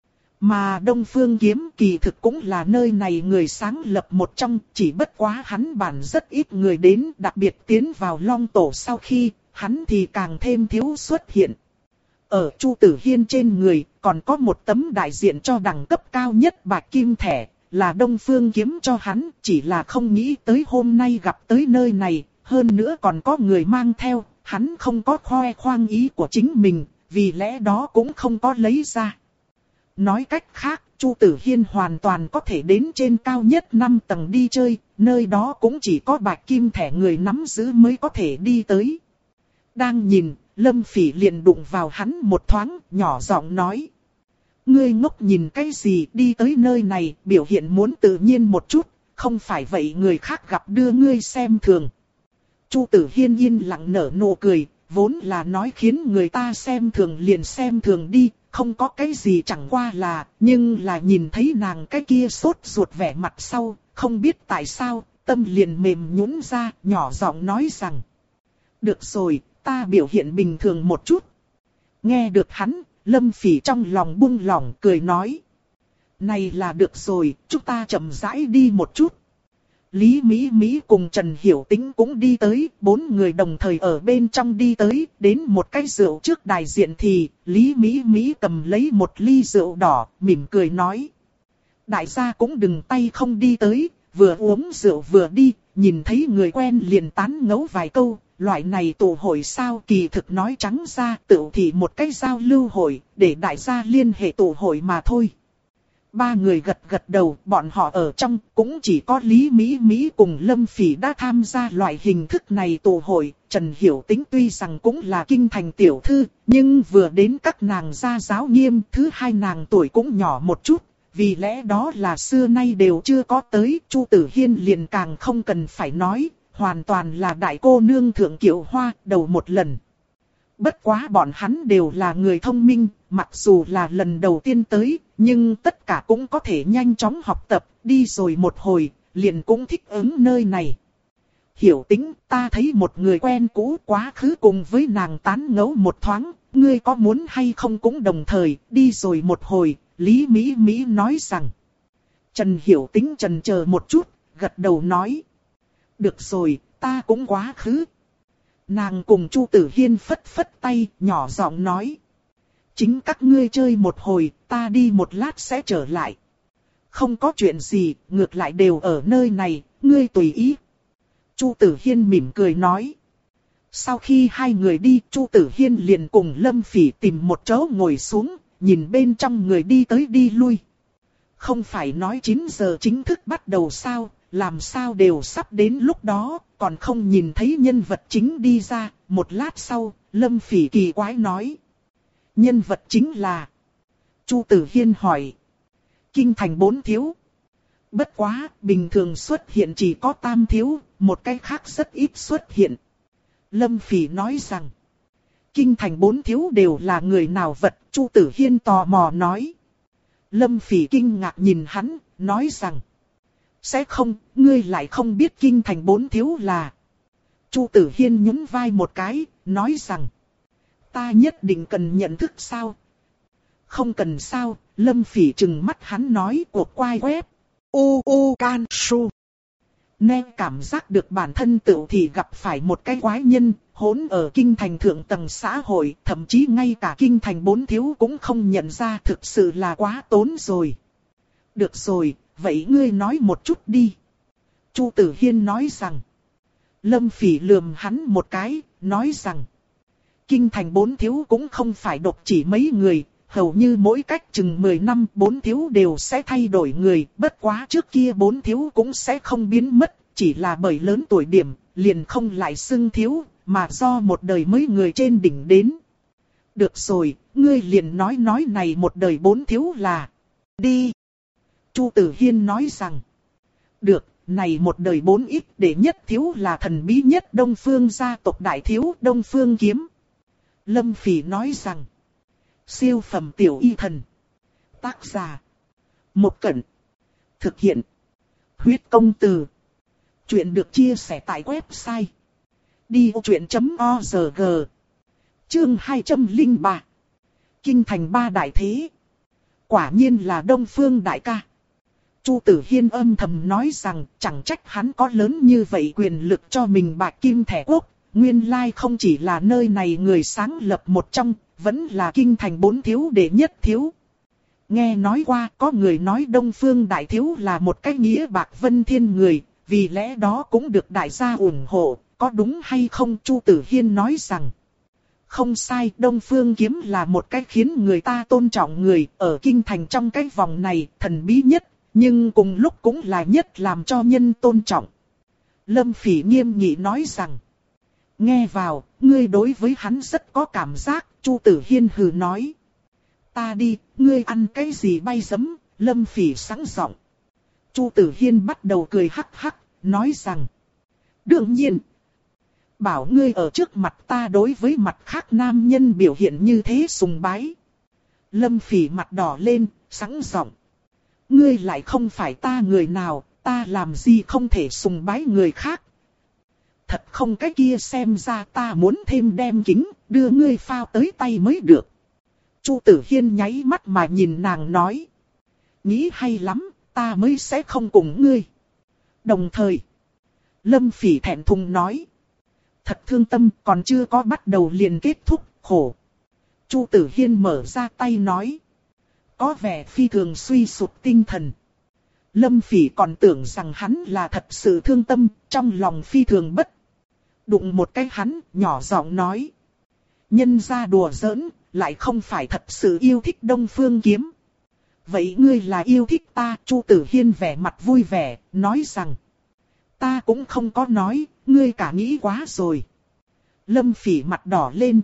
Mà Đông Phương Kiếm kỳ thực cũng là nơi này người sáng lập một trong, chỉ bất quá hắn bản rất ít người đến, đặc biệt tiến vào Long Tổ sau khi, hắn thì càng thêm thiếu xuất hiện. Ở Chu Tử Hiên trên người, còn có một tấm đại diện cho đẳng cấp cao nhất bạch kim thẻ, là Đông Phương Kiếm cho hắn, chỉ là không nghĩ tới hôm nay gặp tới nơi này, hơn nữa còn có người mang theo, hắn không có khoe khoang ý của chính mình, vì lẽ đó cũng không có lấy ra. Nói cách khác, Chu Tử Hiên hoàn toàn có thể đến trên cao nhất năm tầng đi chơi, nơi đó cũng chỉ có bạch kim thẻ người nắm giữ mới có thể đi tới. Đang nhìn, Lâm Phỉ liền đụng vào hắn một thoáng, nhỏ giọng nói. Ngươi ngốc nhìn cái gì, đi tới nơi này, biểu hiện muốn tự nhiên một chút, không phải vậy người khác gặp đưa ngươi xem thường. Chu Tử Hiên yên lặng nở nụ cười, vốn là nói khiến người ta xem thường liền xem thường đi, không có cái gì chẳng qua là, nhưng là nhìn thấy nàng cái kia sốt ruột vẻ mặt sau, không biết tại sao, tâm liền mềm nhũn ra, nhỏ giọng nói rằng. Được rồi, ta biểu hiện bình thường một chút. Nghe được hắn, Lâm Phỉ trong lòng buông lỏng cười nói. Này là được rồi, chúng ta chậm rãi đi một chút. Lý Mỹ Mỹ cùng Trần Hiểu Tĩnh cũng đi tới, bốn người đồng thời ở bên trong đi tới, đến một cái rượu trước đại diện thì, Lý Mỹ Mỹ cầm lấy một ly rượu đỏ, mỉm cười nói. Đại gia cũng đừng tay không đi tới, vừa uống rượu vừa đi, nhìn thấy người quen liền tán ngẫu vài câu, loại này tụ hội sao kỳ thực nói trắng ra tự thì một cái giao lưu hội, để đại gia liên hệ tụ hội mà thôi. Ba người gật gật đầu, bọn họ ở trong, cũng chỉ có Lý Mỹ Mỹ cùng Lâm Phỉ đã tham gia loại hình thức này tụ hội. Trần Hiểu Tĩnh tuy rằng cũng là kinh thành tiểu thư, nhưng vừa đến các nàng gia giáo nghiêm, thứ hai nàng tuổi cũng nhỏ một chút, vì lẽ đó là xưa nay đều chưa có tới. Chu Tử Hiên liền càng không cần phải nói, hoàn toàn là đại cô nương thượng kiệu hoa, đầu một lần. Bất quá bọn hắn đều là người thông minh, mặc dù là lần đầu tiên tới, nhưng tất cả cũng có thể nhanh chóng học tập, đi rồi một hồi, liền cũng thích ứng nơi này. Hiểu Tĩnh, ta thấy một người quen cũ quá khứ cùng với nàng tán ngẫu một thoáng, ngươi có muốn hay không cũng đồng thời, đi rồi một hồi, Lý Mỹ Mỹ nói rằng. Trần Hiểu Tĩnh chần chờ một chút, gật đầu nói. Được rồi, ta cũng quá khứ. Nàng cùng Chu Tử Hiên phất phất tay, nhỏ giọng nói. Chính các ngươi chơi một hồi, ta đi một lát sẽ trở lại. không có chuyện gì, ngược lại đều ở nơi này, ngươi tùy ý. Chu Tử Hiên mỉm cười nói. Sau khi hai người đi, Chu Tử Hiên liền cùng Lâm Phỉ tìm một chỗ ngồi xuống, nhìn bên trong người đi tới đi lui. Không phải nói chín giờ chính thức bắt đầu sao, làm sao đều sắp đến lúc đó, còn không nhìn thấy nhân vật chính đi ra. Một lát sau, Lâm Phỉ kỳ quái nói. Nhân vật chính là... Chu Tử Hiên hỏi. Kinh thành bốn thiếu. Bất quá, bình thường xuất hiện chỉ có tam thiếu, một cái khác rất ít xuất hiện. Lâm Phỉ nói rằng. Kinh thành bốn thiếu đều là người nào vật, Chu Tử Hiên tò mò nói. Lâm Phỉ kinh ngạc nhìn hắn, nói rằng. Sẽ không, ngươi lại không biết kinh thành bốn thiếu là. Chu Tử Hiên nhún vai một cái, nói rằng. Ta nhất định cần nhận thức sao? Không cần sao, Lâm Phỉ trừng mắt hắn nói cuộc quay web. U U Can Su. Nên cảm giác được bản thân tự thì gặp phải một cái quái nhân, hỗn ở kinh thành thượng tầng xã hội, thậm chí ngay cả kinh thành bốn thiếu cũng không nhận ra, thực sự là quá tốn rồi. Được rồi, vậy ngươi nói một chút đi. Chu Tử Hiên nói rằng. Lâm Phỉ lườm hắn một cái, nói rằng. Kinh thành bốn thiếu cũng không phải độc chỉ mấy người, hầu như mỗi cách chừng mười năm bốn thiếu đều sẽ thay đổi người, bất quá trước kia bốn thiếu cũng sẽ không biến mất, chỉ là bởi lớn tuổi điểm, liền không lại xưng thiếu, mà do một đời mới người trên đỉnh đến. Được rồi, ngươi liền nói nói này một đời bốn thiếu là... Đi! Chu Tử Hiên nói rằng... Được, này một đời bốn ít để nhất thiếu là thần bí nhất Đông Phương gia tộc đại thiếu Đông Phương Kiếm. Lâm Phỉ nói rằng... Siêu phẩm tiểu y thần. Tác giả. Một Cẩn. Thực hiện. Huyết công từ. Chuyện được chia sẻ tại website. đi ô chuyện chấm org. Chương hai trăm lẻ ba. Kinh thành ba đại thế. Quả nhiên là Đông Phương đại ca. Chu Tử Hiên âm thầm nói rằng chẳng trách hắn có lớn như vậy quyền lực cho mình bạch kim thẻ quốc. Nguyên lai không chỉ là nơi này người sáng lập một trong, vẫn là kinh thành bốn thiếu đệ nhất thiếu. Nghe nói qua có người nói Đông Phương đại thiếu là một cái nghĩa bạc vân thiên người, vì lẽ đó cũng được đại gia ủng hộ, có đúng hay không? Chu Tử Hiên nói rằng. Không sai, Đông Phương Kiếm là một cái khiến người ta tôn trọng người, ở kinh thành trong cái vòng này thần bí nhất, nhưng cùng lúc cũng là nhất làm cho nhân tôn trọng. Lâm Phỉ nghiêm nghị nói rằng. Nghe vào, ngươi đối với hắn rất có cảm giác, Chu Tử Hiên hừ nói. Ta đi, ngươi ăn cái gì bay giấm, Lâm Phỉ sẵn giọng. Chu Tử Hiên bắt đầu cười hắc hắc, nói rằng. Đương nhiên, bảo ngươi ở trước mặt ta đối với mặt khác nam nhân biểu hiện như thế sùng bái. Lâm Phỉ mặt đỏ lên, sẵn giọng. Ngươi lại không phải ta người nào, ta làm gì không thể sùng bái người khác. Thật không cái kia xem ra ta muốn thêm đem kính, đưa ngươi phao tới tay mới được. Chu Tử Hiên nháy mắt mà nhìn nàng nói. Nghĩ hay lắm, ta mới sẽ không cùng ngươi. Đồng thời, Lâm Phỉ thẹn thùng nói. Thật thương tâm, còn chưa có bắt đầu liền kết thúc, khổ. Chu Tử Hiên mở ra tay nói. Có vẻ phi thường suy sụp tinh thần. Lâm Phỉ còn tưởng rằng hắn là thật sự thương tâm, trong lòng phi thường bất. Đụng một cái hắn, nhỏ giọng nói. Nhân ra đùa giỡn, lại không phải thật sự yêu thích Đông Phương Kiếm. Vậy ngươi là yêu thích ta? Chu Tử Hiên vẻ mặt vui vẻ, nói rằng. Ta cũng không có nói, ngươi cả nghĩ quá rồi. Lâm Phỉ mặt đỏ lên.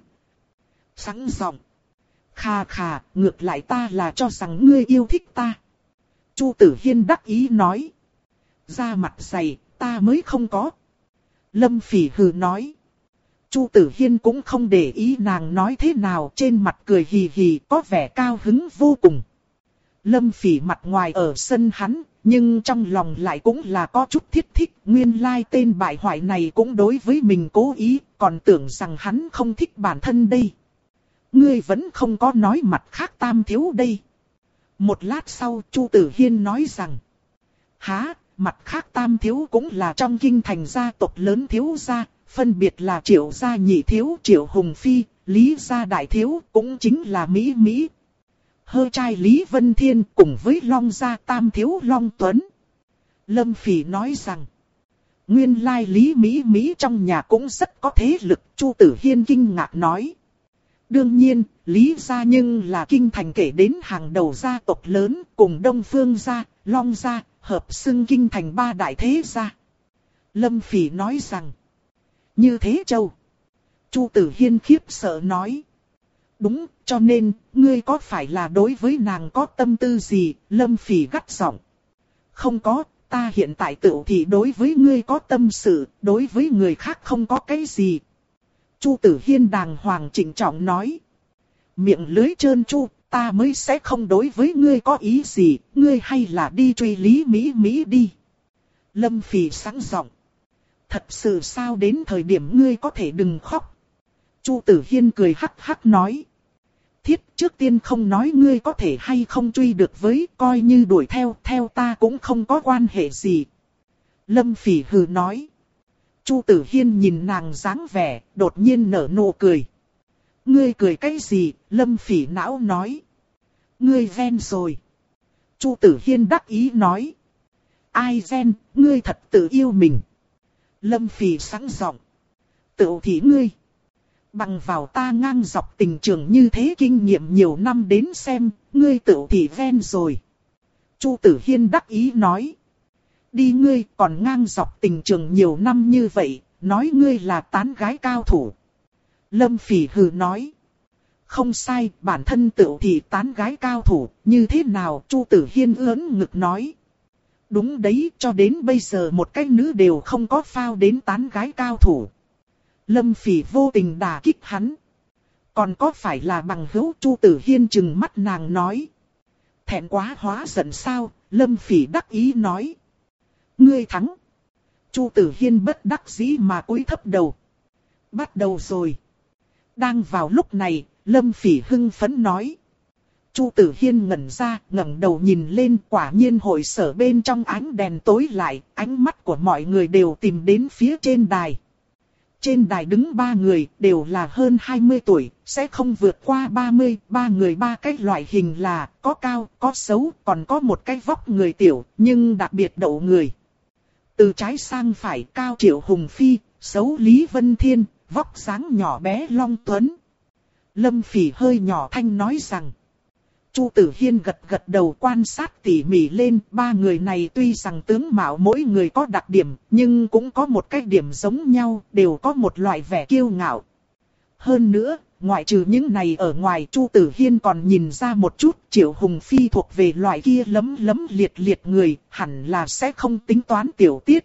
Sẵn giọng. Khà khà, ngược lại ta là cho rằng ngươi yêu thích ta. Chu Tử Hiên đắc ý nói. Da mặt dày, ta mới không có. Lâm Phỉ hừ nói. Chu Tử Hiên cũng không để ý nàng nói thế nào, trên mặt cười hì hì, có vẻ cao hứng vô cùng. Lâm Phỉ mặt ngoài ở sân hắn, nhưng trong lòng lại cũng là có chút thiết thích. Nguyên lai tên bại hoại này cũng đối với mình cố ý, còn tưởng rằng hắn không thích bản thân đây. Ngươi vẫn không có nói mặt khác tam thiếu đây. Một lát sau Chu Tử Hiên nói rằng. Há, mặt khác tam thiếu cũng là trong kinh thành gia tộc lớn thiếu gia, phân biệt là Triệu gia nhị thiếu Triệu Hùng Phi, Lý gia đại thiếu cũng chính là Mỹ Mỹ. Hơ trai Lý Vân Thiên cùng với Long gia tam thiếu Long Tuấn. Lâm Phỉ nói rằng, nguyên lai Lý Mỹ Mỹ trong nhà cũng rất có thế lực. Chu Tử Hiên kinh ngạc nói. Đương nhiên, Lý gia nhưng là kinh thành kể đến hàng đầu gia tộc lớn, cùng Đông Phương gia, Long gia, hợp xưng kinh thành ba đại thế gia. Lâm Phỉ nói rằng, như thế châu. Chu Tử Hiên khiếp sợ nói. Đúng, cho nên, ngươi có phải là đối với nàng có tâm tư gì? Lâm Phỉ gắt giọng. Không có, ta hiện tại tự thì đối với ngươi có tâm sự, đối với người khác không có cái gì. Chu Tử Hiên đàng hoàng trịnh trọng nói. Miệng lưới trơn chu, ta mới sẽ không đối với ngươi có ý gì, ngươi hay là đi truy Lý Mỹ Mỹ đi. Lâm Phỉ sáng giọng. Thật sự sao, đến thời điểm ngươi có thể đừng khóc. Chu Tử Hiên cười hắc hắc nói. Thiết, trước tiên không nói ngươi có thể hay không truy được với, coi như đuổi theo, theo ta cũng không có quan hệ gì. Lâm Phỉ hừ nói. Chu Tử Hiên nhìn nàng dáng vẻ, đột nhiên nở nụ cười. Ngươi cười cái gì? Lâm Phỉ não nói. Ngươi ghen rồi. Chu Tử Hiên đắc ý nói. Ai ghen, ngươi thật tự yêu mình. Lâm Phỉ sẵn giọng. Tự thị ngươi. Bằng vào ta ngang dọc tình trường như thế kinh nghiệm nhiều năm đến xem, ngươi tự thị ghen rồi. Chu Tử Hiên đắc ý nói. Đi ngươi, còn ngang dọc tình trường nhiều năm như vậy, nói ngươi là tán gái cao thủ. Lâm Phỉ hừ nói. Không sai, bản thân tự thị tán gái cao thủ, như thế nào? Chu Tử Hiên ưỡn ngực nói. Đúng đấy, cho đến bây giờ một cái nữ đều không có phao đến tán gái cao thủ. Lâm Phỉ vô tình đả kích hắn. Còn có phải là bằng hữu? Chu Tử Hiên trừng mắt nàng nói. Thẹn quá hóa giận sao? Lâm Phỉ đắc ý nói. Ngươi thắng. Chu Tử Hiên bất đắc dĩ mà cúi thấp đầu. Bắt đầu rồi. Đang vào lúc này, Lâm Phỉ hưng phấn nói. Chu Tử Hiên ngẩn ra, ngẩng đầu nhìn lên, quả nhiên hội sở bên trong ánh đèn tối lại, ánh mắt của mọi người đều tìm đến phía trên đài. Trên đài đứng ba người, đều là hơn hai mươi tuổi, sẽ không vượt qua ba mươi, ba người ba cái loại hình là, có cao, có xấu, còn có một cái vóc người tiểu, nhưng đặc biệt đậu người. Từ trái sang phải, cao Triệu Hùng Phi, xấu Lý Vân Thiên, vóc dáng nhỏ bé Long Tuấn. Lâm Phỉ hơi nhỏ thanh nói rằng. Chu Tử Hiên gật gật đầu quan sát tỉ mỉ lên, ba người này tuy rằng tướng mạo mỗi người có đặc điểm, nhưng cũng có một cái điểm giống nhau, đều có một loại vẻ kiêu ngạo. Hơn nữa, ngoại trừ những này ở ngoài, Chu Tử Hiên còn nhìn ra một chút, Triệu Hùng Phi thuộc về loại kia lấm lấm liệt liệt người, hẳn là sẽ không tính toán tiểu tiết.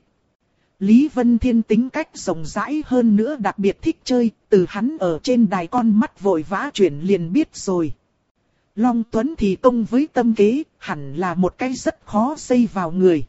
Lý Vân Thiên tính cách rộng rãi hơn nữa đặc biệt thích chơi, từ hắn ở trên đài con mắt vội vã chuyển liền biết rồi. Long Tuấn thì công với tâm kế, hẳn là một cái rất khó xây vào người.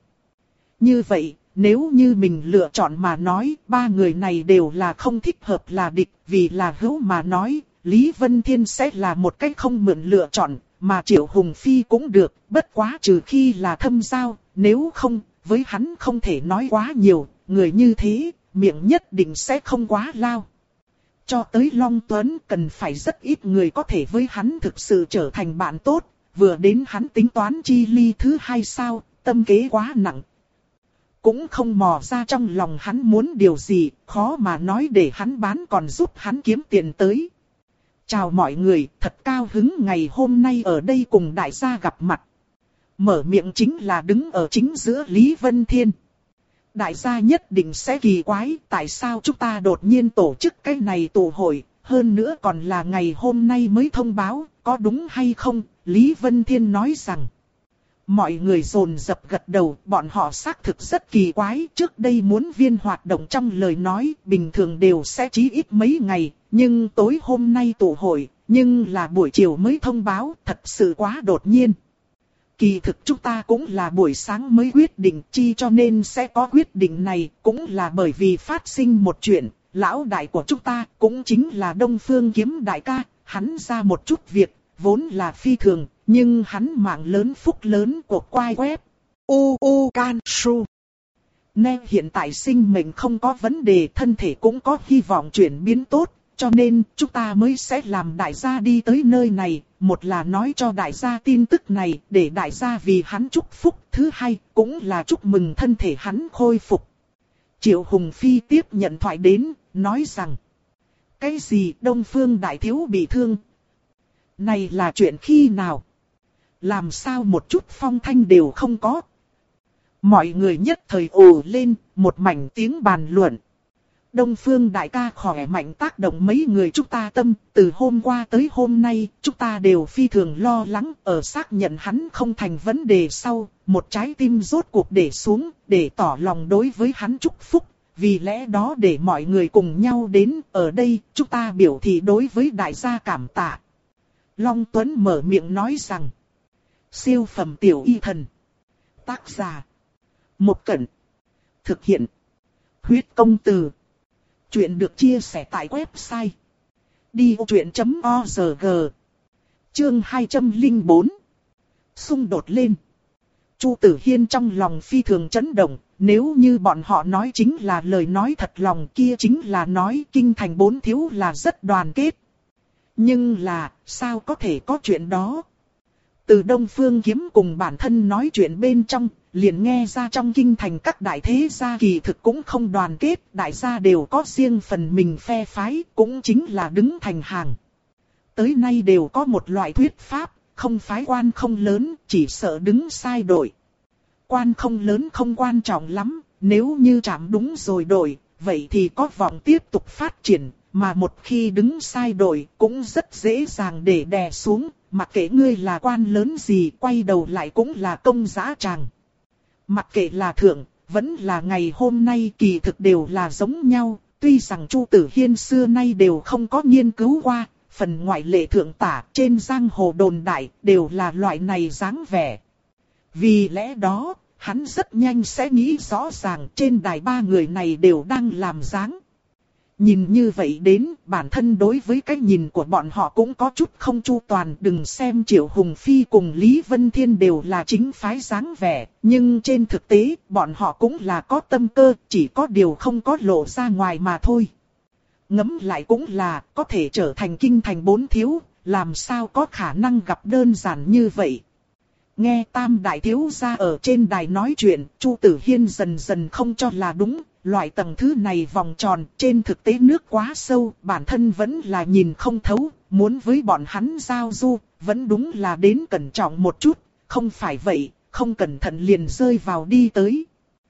Như vậy, nếu như mình lựa chọn mà nói, ba người này đều là không thích hợp là địch, vì là hữu mà nói, Lý Vân Thiên sẽ là một cái không mượn lựa chọn, mà Triệu Hùng Phi cũng được, bất quá trừ khi là thâm giao, nếu không, với hắn không thể nói quá nhiều, người như thế, miệng nhất định sẽ không quá lao. Cho tới Long Tuấn cần phải rất ít người có thể với hắn thực sự trở thành bạn tốt, vừa đến hắn tính toán chi ly thứ hai sao, tâm kế quá nặng. Cũng không mò ra trong lòng hắn muốn điều gì, khó mà nói để hắn bán còn giúp hắn kiếm tiền tới. Chào mọi người, thật cao hứng ngày hôm nay ở đây cùng đại gia gặp mặt. Mở miệng chính là đứng ở chính giữa Lý Vân Thiên. Đại gia nhất định sẽ kỳ quái tại sao chúng ta đột nhiên tổ chức cái này tụ hội, hơn nữa còn là ngày hôm nay mới thông báo, có đúng hay không? Lý Vân Thiên nói rằng. Mọi người dồn dập gật đầu, bọn họ xác thực rất kỳ quái, trước đây muốn viên hoạt động trong lời nói, bình thường đều sẽ chí ít mấy ngày, nhưng tối hôm nay tụ hội, nhưng là buổi chiều mới thông báo, thật sự quá đột nhiên. Kỳ thực chúng ta cũng là buổi sáng mới quyết định chi cho nên sẽ có quyết định này, cũng là bởi vì phát sinh một chuyện, lão đại của chúng ta cũng chính là Đông Phương Kiếm đại ca, hắn ra một chút việc, vốn là phi thường, nhưng hắn mạng lớn phúc lớn của quai web. u u can su. Nên hiện tại sinh mệnh không có vấn đề, thân thể cũng có hy vọng chuyển biến tốt, cho nên chúng ta mới sẽ làm đại gia đi tới nơi này, một là nói cho đại gia tin tức này để đại gia vì hắn chúc phúc, thứ hai cũng là chúc mừng thân thể hắn khôi phục. Triệu Hùng Phi tiếp nhận thoại đến, nói rằng: cái gì Đông Phương đại thiếu bị thương? Này là chuyện khi nào? Làm sao một chút phong thanh đều không có? Mọi người nhất thời ồ lên, một mảnh tiếng bàn luận. Đông Phương đại ca khỏe mạnh tác động mấy người chúng ta tâm, từ hôm qua tới hôm nay, chúng ta đều phi thường lo lắng, ở xác nhận hắn không thành vấn đề sau, một trái tim rốt cuộc để xuống, để tỏ lòng đối với hắn chúc phúc, vì lẽ đó để mọi người cùng nhau đến, ở đây, chúng ta biểu thị đối với đại gia cảm tạ. Long Tuấn mở miệng nói rằng: siêu phẩm tiểu y thần. Tác giả: Một Cẩn. Thực hiện: Huyết Công Từ. Chuyện được chia sẻ tại website đi vô chuyện chấm org. Chương hai trăm lẻ bốn. Xung đột lên. Chu Tử Hiên trong lòng phi thường chấn động, nếu như bọn họ nói chính là lời nói thật lòng kia chính là nói kinh thành bốn thiếu là rất đoàn kết. Nhưng là, sao có thể có chuyện đó? Từ Đông Phương Kiếm cùng bản thân nói chuyện bên trong, liền nghe ra trong kinh thành các đại thế gia kỳ thực cũng không đoàn kết, đại gia đều có riêng phần mình phe phái, cũng chính là đứng thành hàng. Tới nay đều có một loại thuyết pháp, không phái quan không lớn, chỉ sợ đứng sai đội. Quan không lớn không quan trọng lắm, nếu như chạm đúng rồi đội, vậy thì có vọng tiếp tục phát triển, mà một khi đứng sai đội cũng rất dễ dàng để đè xuống, mặc kệ ngươi là quan lớn gì, quay đầu lại cũng là công dã tràng. Mặc kệ là thượng, vẫn là ngày hôm nay kỳ thực đều là giống nhau, tuy rằng Chu Tử Hiên xưa nay đều không có nghiên cứu qua, phần ngoại lệ thượng tả trên giang hồ đồn đại đều là loại này dáng vẻ. Vì lẽ đó, hắn rất nhanh sẽ nghĩ rõ ràng trên đài ba người này đều đang làm dáng. Nhìn như vậy đến, bản thân đối với cái nhìn của bọn họ cũng có chút không chu toàn. Đừng xem Triệu Hùng Phi cùng Lý Vân Thiên đều là chính phái dáng vẻ, nhưng trên thực tế, bọn họ cũng là có tâm cơ, chỉ có điều không có lộ ra ngoài mà thôi. Ngẫm lại cũng là, có thể trở thành kinh thành bốn thiếu, làm sao có khả năng gặp đơn giản như vậy. Nghe Tam đại thiếu gia ở trên đài nói chuyện, Chu Tử Hiên dần dần không cho là đúng. Loại tầng thứ này vòng tròn, trên thực tế nước quá sâu, bản thân vẫn là nhìn không thấu, muốn với bọn hắn giao du, vẫn đúng là đến cẩn trọng một chút, không phải vậy, không cẩn thận liền rơi vào đi tới.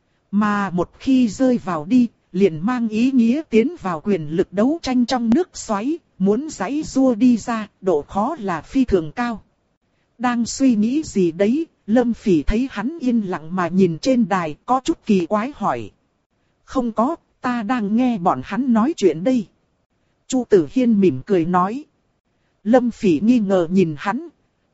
Mà một khi rơi vào đi, liền mang ý nghĩa tiến vào quyền lực đấu tranh trong nước xoáy, muốn giãy giụa đi ra, độ khó là phi thường cao. Đang suy nghĩ gì đấy, Lâm Phỉ thấy hắn yên lặng mà nhìn trên đài, có chút kỳ quái hỏi. Không có, ta đang nghe bọn hắn nói chuyện đây. Chu Tử Hiên mỉm cười nói. Lâm Phỉ nghi ngờ nhìn hắn.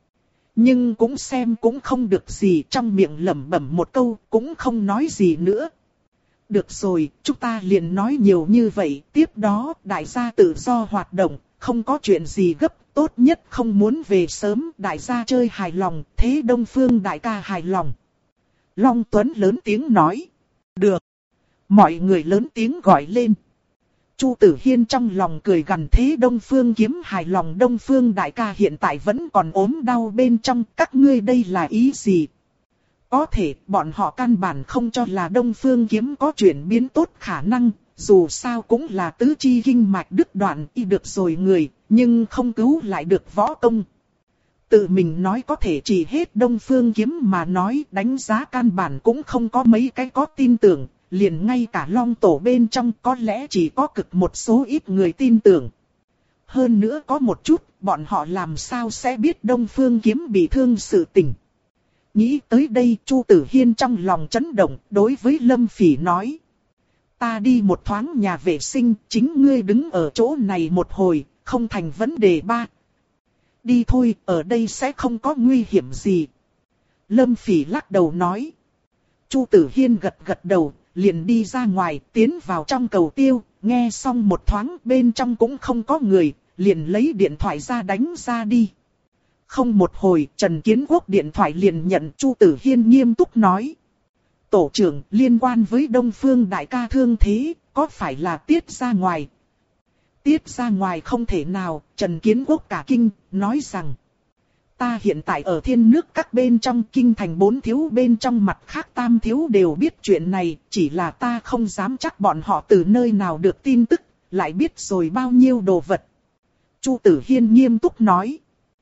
Nhưng cũng xem cũng không được gì, trong miệng lẩm bẩm một câu, cũng không nói gì nữa. Được rồi, chúng ta liền nói nhiều như vậy, tiếp đó đại gia tự do hoạt động, không có chuyện gì gấp, tốt nhất không muốn về sớm, đại gia chơi hài lòng, thế Đông Phương đại ca hài lòng. Long Tuấn lớn tiếng nói. Được. Mọi người lớn tiếng gọi lên. Chu Tử Hiên trong lòng cười gằn, thế Đông Phương Kiếm hài lòng, Đông Phương đại ca hiện tại vẫn còn ốm đau bên trong, các ngươi đây là ý gì? Có thể bọn họ căn bản không cho là Đông Phương Kiếm có chuyển biến tốt khả năng, dù sao cũng là tứ chi kinh mạch đứt đoạn y được rồi người, nhưng không cứu lại được võ công. Tự mình nói có thể chỉ hết Đông Phương Kiếm mà nói, đánh giá căn bản cũng không có mấy cái có tin tưởng. Liền ngay cả Long Tổ bên trong có lẽ chỉ có cực một số ít người tin tưởng. Hơn nữa có một chút, bọn họ làm sao sẽ biết Đông Phương Kiếm bị thương sự tình. Nghĩ tới đây, Chu Tử Hiên trong lòng chấn động, đối với Lâm Phỉ nói. Ta đi một thoáng nhà vệ sinh, chính ngươi đứng ở chỗ này một hồi, không thành vấn đề ba. Đi thôi, ở đây sẽ không có nguy hiểm gì. Lâm Phỉ lắc đầu nói. Chu Tử Hiên gật gật đầu. Liền đi ra ngoài, tiến vào trong cầu tiêu, nghe xong một thoáng bên trong cũng không có người, liền lấy điện thoại ra đánh ra đi. Không một hồi, Trần Kiến Quốc điện thoại liền nhận. Chu Tử Hiên nghiêm túc nói. Tổ trưởng, liên quan với Đông Phương đại ca thương thế, có phải là tiết ra ngoài? Tiết ra ngoài không thể nào, Trần Kiến Quốc cả kinh, nói rằng. Ta hiện tại ở thiên nước các bên trong kinh thành bốn thiếu bên trong mặt khác tam thiếu đều biết chuyện này, chỉ là ta không dám chắc bọn họ từ nơi nào được tin tức, lại biết rồi bao nhiêu đồ vật. Chu Tử Hiên nghiêm túc nói.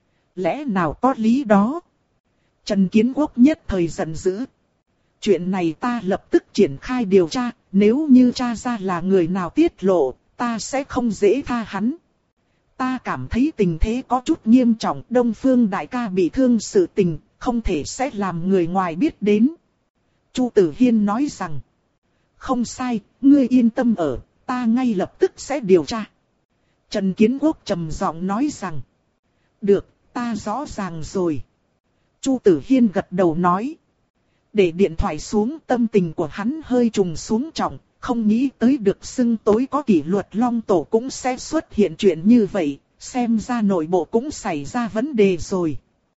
Lẽ nào có lý đó? Trần Kiến Quốc nhất thời giận dữ. Chuyện này ta lập tức triển khai điều tra, nếu như tra ra là người nào tiết lộ, ta sẽ không dễ tha hắn. Ta cảm thấy tình thế có chút nghiêm trọng, Đông Phương đại ca bị thương sự tình, không thể sẽ làm người ngoài biết đến. Chu Tử Hiên nói rằng, không sai, ngươi yên tâm ở, ta ngay lập tức sẽ điều tra. Trần Kiến Quốc trầm giọng nói rằng, được, ta rõ ràng rồi. Chu Tử Hiên gật đầu nói, để điện thoại xuống, tâm tình của hắn hơi trùng xuống trọng. Không nghĩ tới được xưng tối có kỷ luật Long Tổ cũng sẽ xuất hiện chuyện như vậy, xem ra nội bộ cũng xảy ra vấn đề rồi.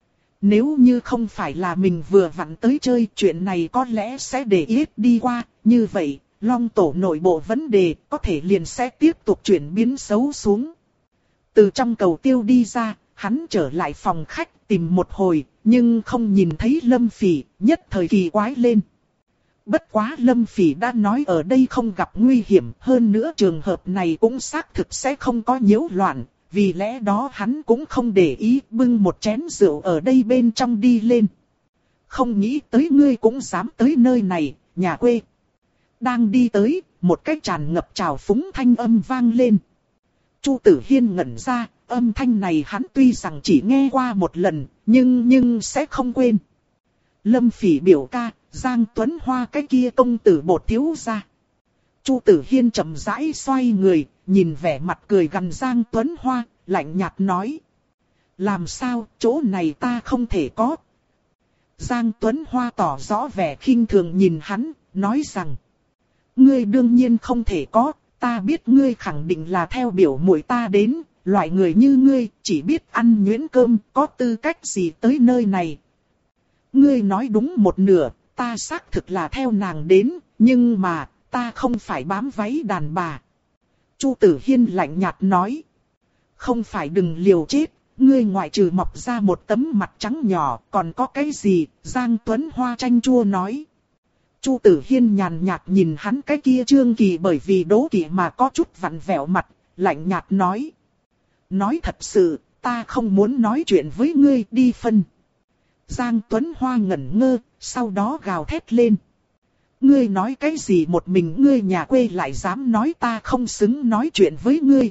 Nếu như không phải là mình vừa vặn tới chơi, chuyện này có lẽ sẽ để ít đi qua, như vậy, Long Tổ nội bộ vấn đề có thể liền sẽ tiếp tục chuyển biến xấu xuống. Từ trong cầu tiêu đi ra, hắn trở lại phòng khách tìm một hồi, nhưng không nhìn thấy Lâm Phỉ, nhất thời kỳ quái lên. Bất quá Lâm Phỉ đã nói ở đây không gặp nguy hiểm, hơn nữa trường hợp này cũng xác thực sẽ không có nhiễu loạn, vì lẽ đó hắn cũng không để ý, bưng một chén rượu ở đây bên trong đi lên. Không nghĩ tới ngươi cũng dám tới nơi này, nhà quê. Đang đi tới, một cái tràn ngập trào phúng thanh âm vang lên. Chu Tử Hiên ngẩn ra, âm thanh này hắn tuy rằng chỉ nghe qua một lần, nhưng nhưng sẽ không quên. Lâm Phỉ biểu ca, Giang Tuấn Hoa cái kia công tử bột thiếu gia. Chu Tử Hiên chậm rãi xoay người, nhìn vẻ mặt cười gằn Giang Tuấn Hoa, lạnh nhạt nói. Làm sao, chỗ này ta không thể có. Giang Tuấn Hoa tỏ rõ vẻ khinh thường nhìn hắn, nói rằng. Ngươi đương nhiên không thể có, ta biết ngươi khẳng định là theo biểu muội ta đến, loại người như ngươi chỉ biết ăn nhuyễn cơm, có tư cách gì tới nơi này. Ngươi nói đúng một nửa, ta xác thực là theo nàng đến, nhưng mà, ta không phải bám váy đàn bà. Chu Tử Hiên lạnh nhạt nói. Không phải đừng liều chết, ngươi ngoại trừ mọc ra một tấm mặt trắng nhỏ, còn có cái gì, Giang Tuấn Hoa chanh chua nói. Chu Tử Hiên nhàn nhạt nhìn hắn cái kia Trương Kỳ bởi vì đố kỵ mà có chút vặn vẹo mặt, lạnh nhạt nói. Nói thật sự, ta không muốn nói chuyện với ngươi, đi phân. Giang Tuấn Hoa ngẩn ngơ, sau đó gào thét lên. Ngươi nói cái gì một mình ngươi nhà quê lại dám nói ta không xứng nói chuyện với ngươi.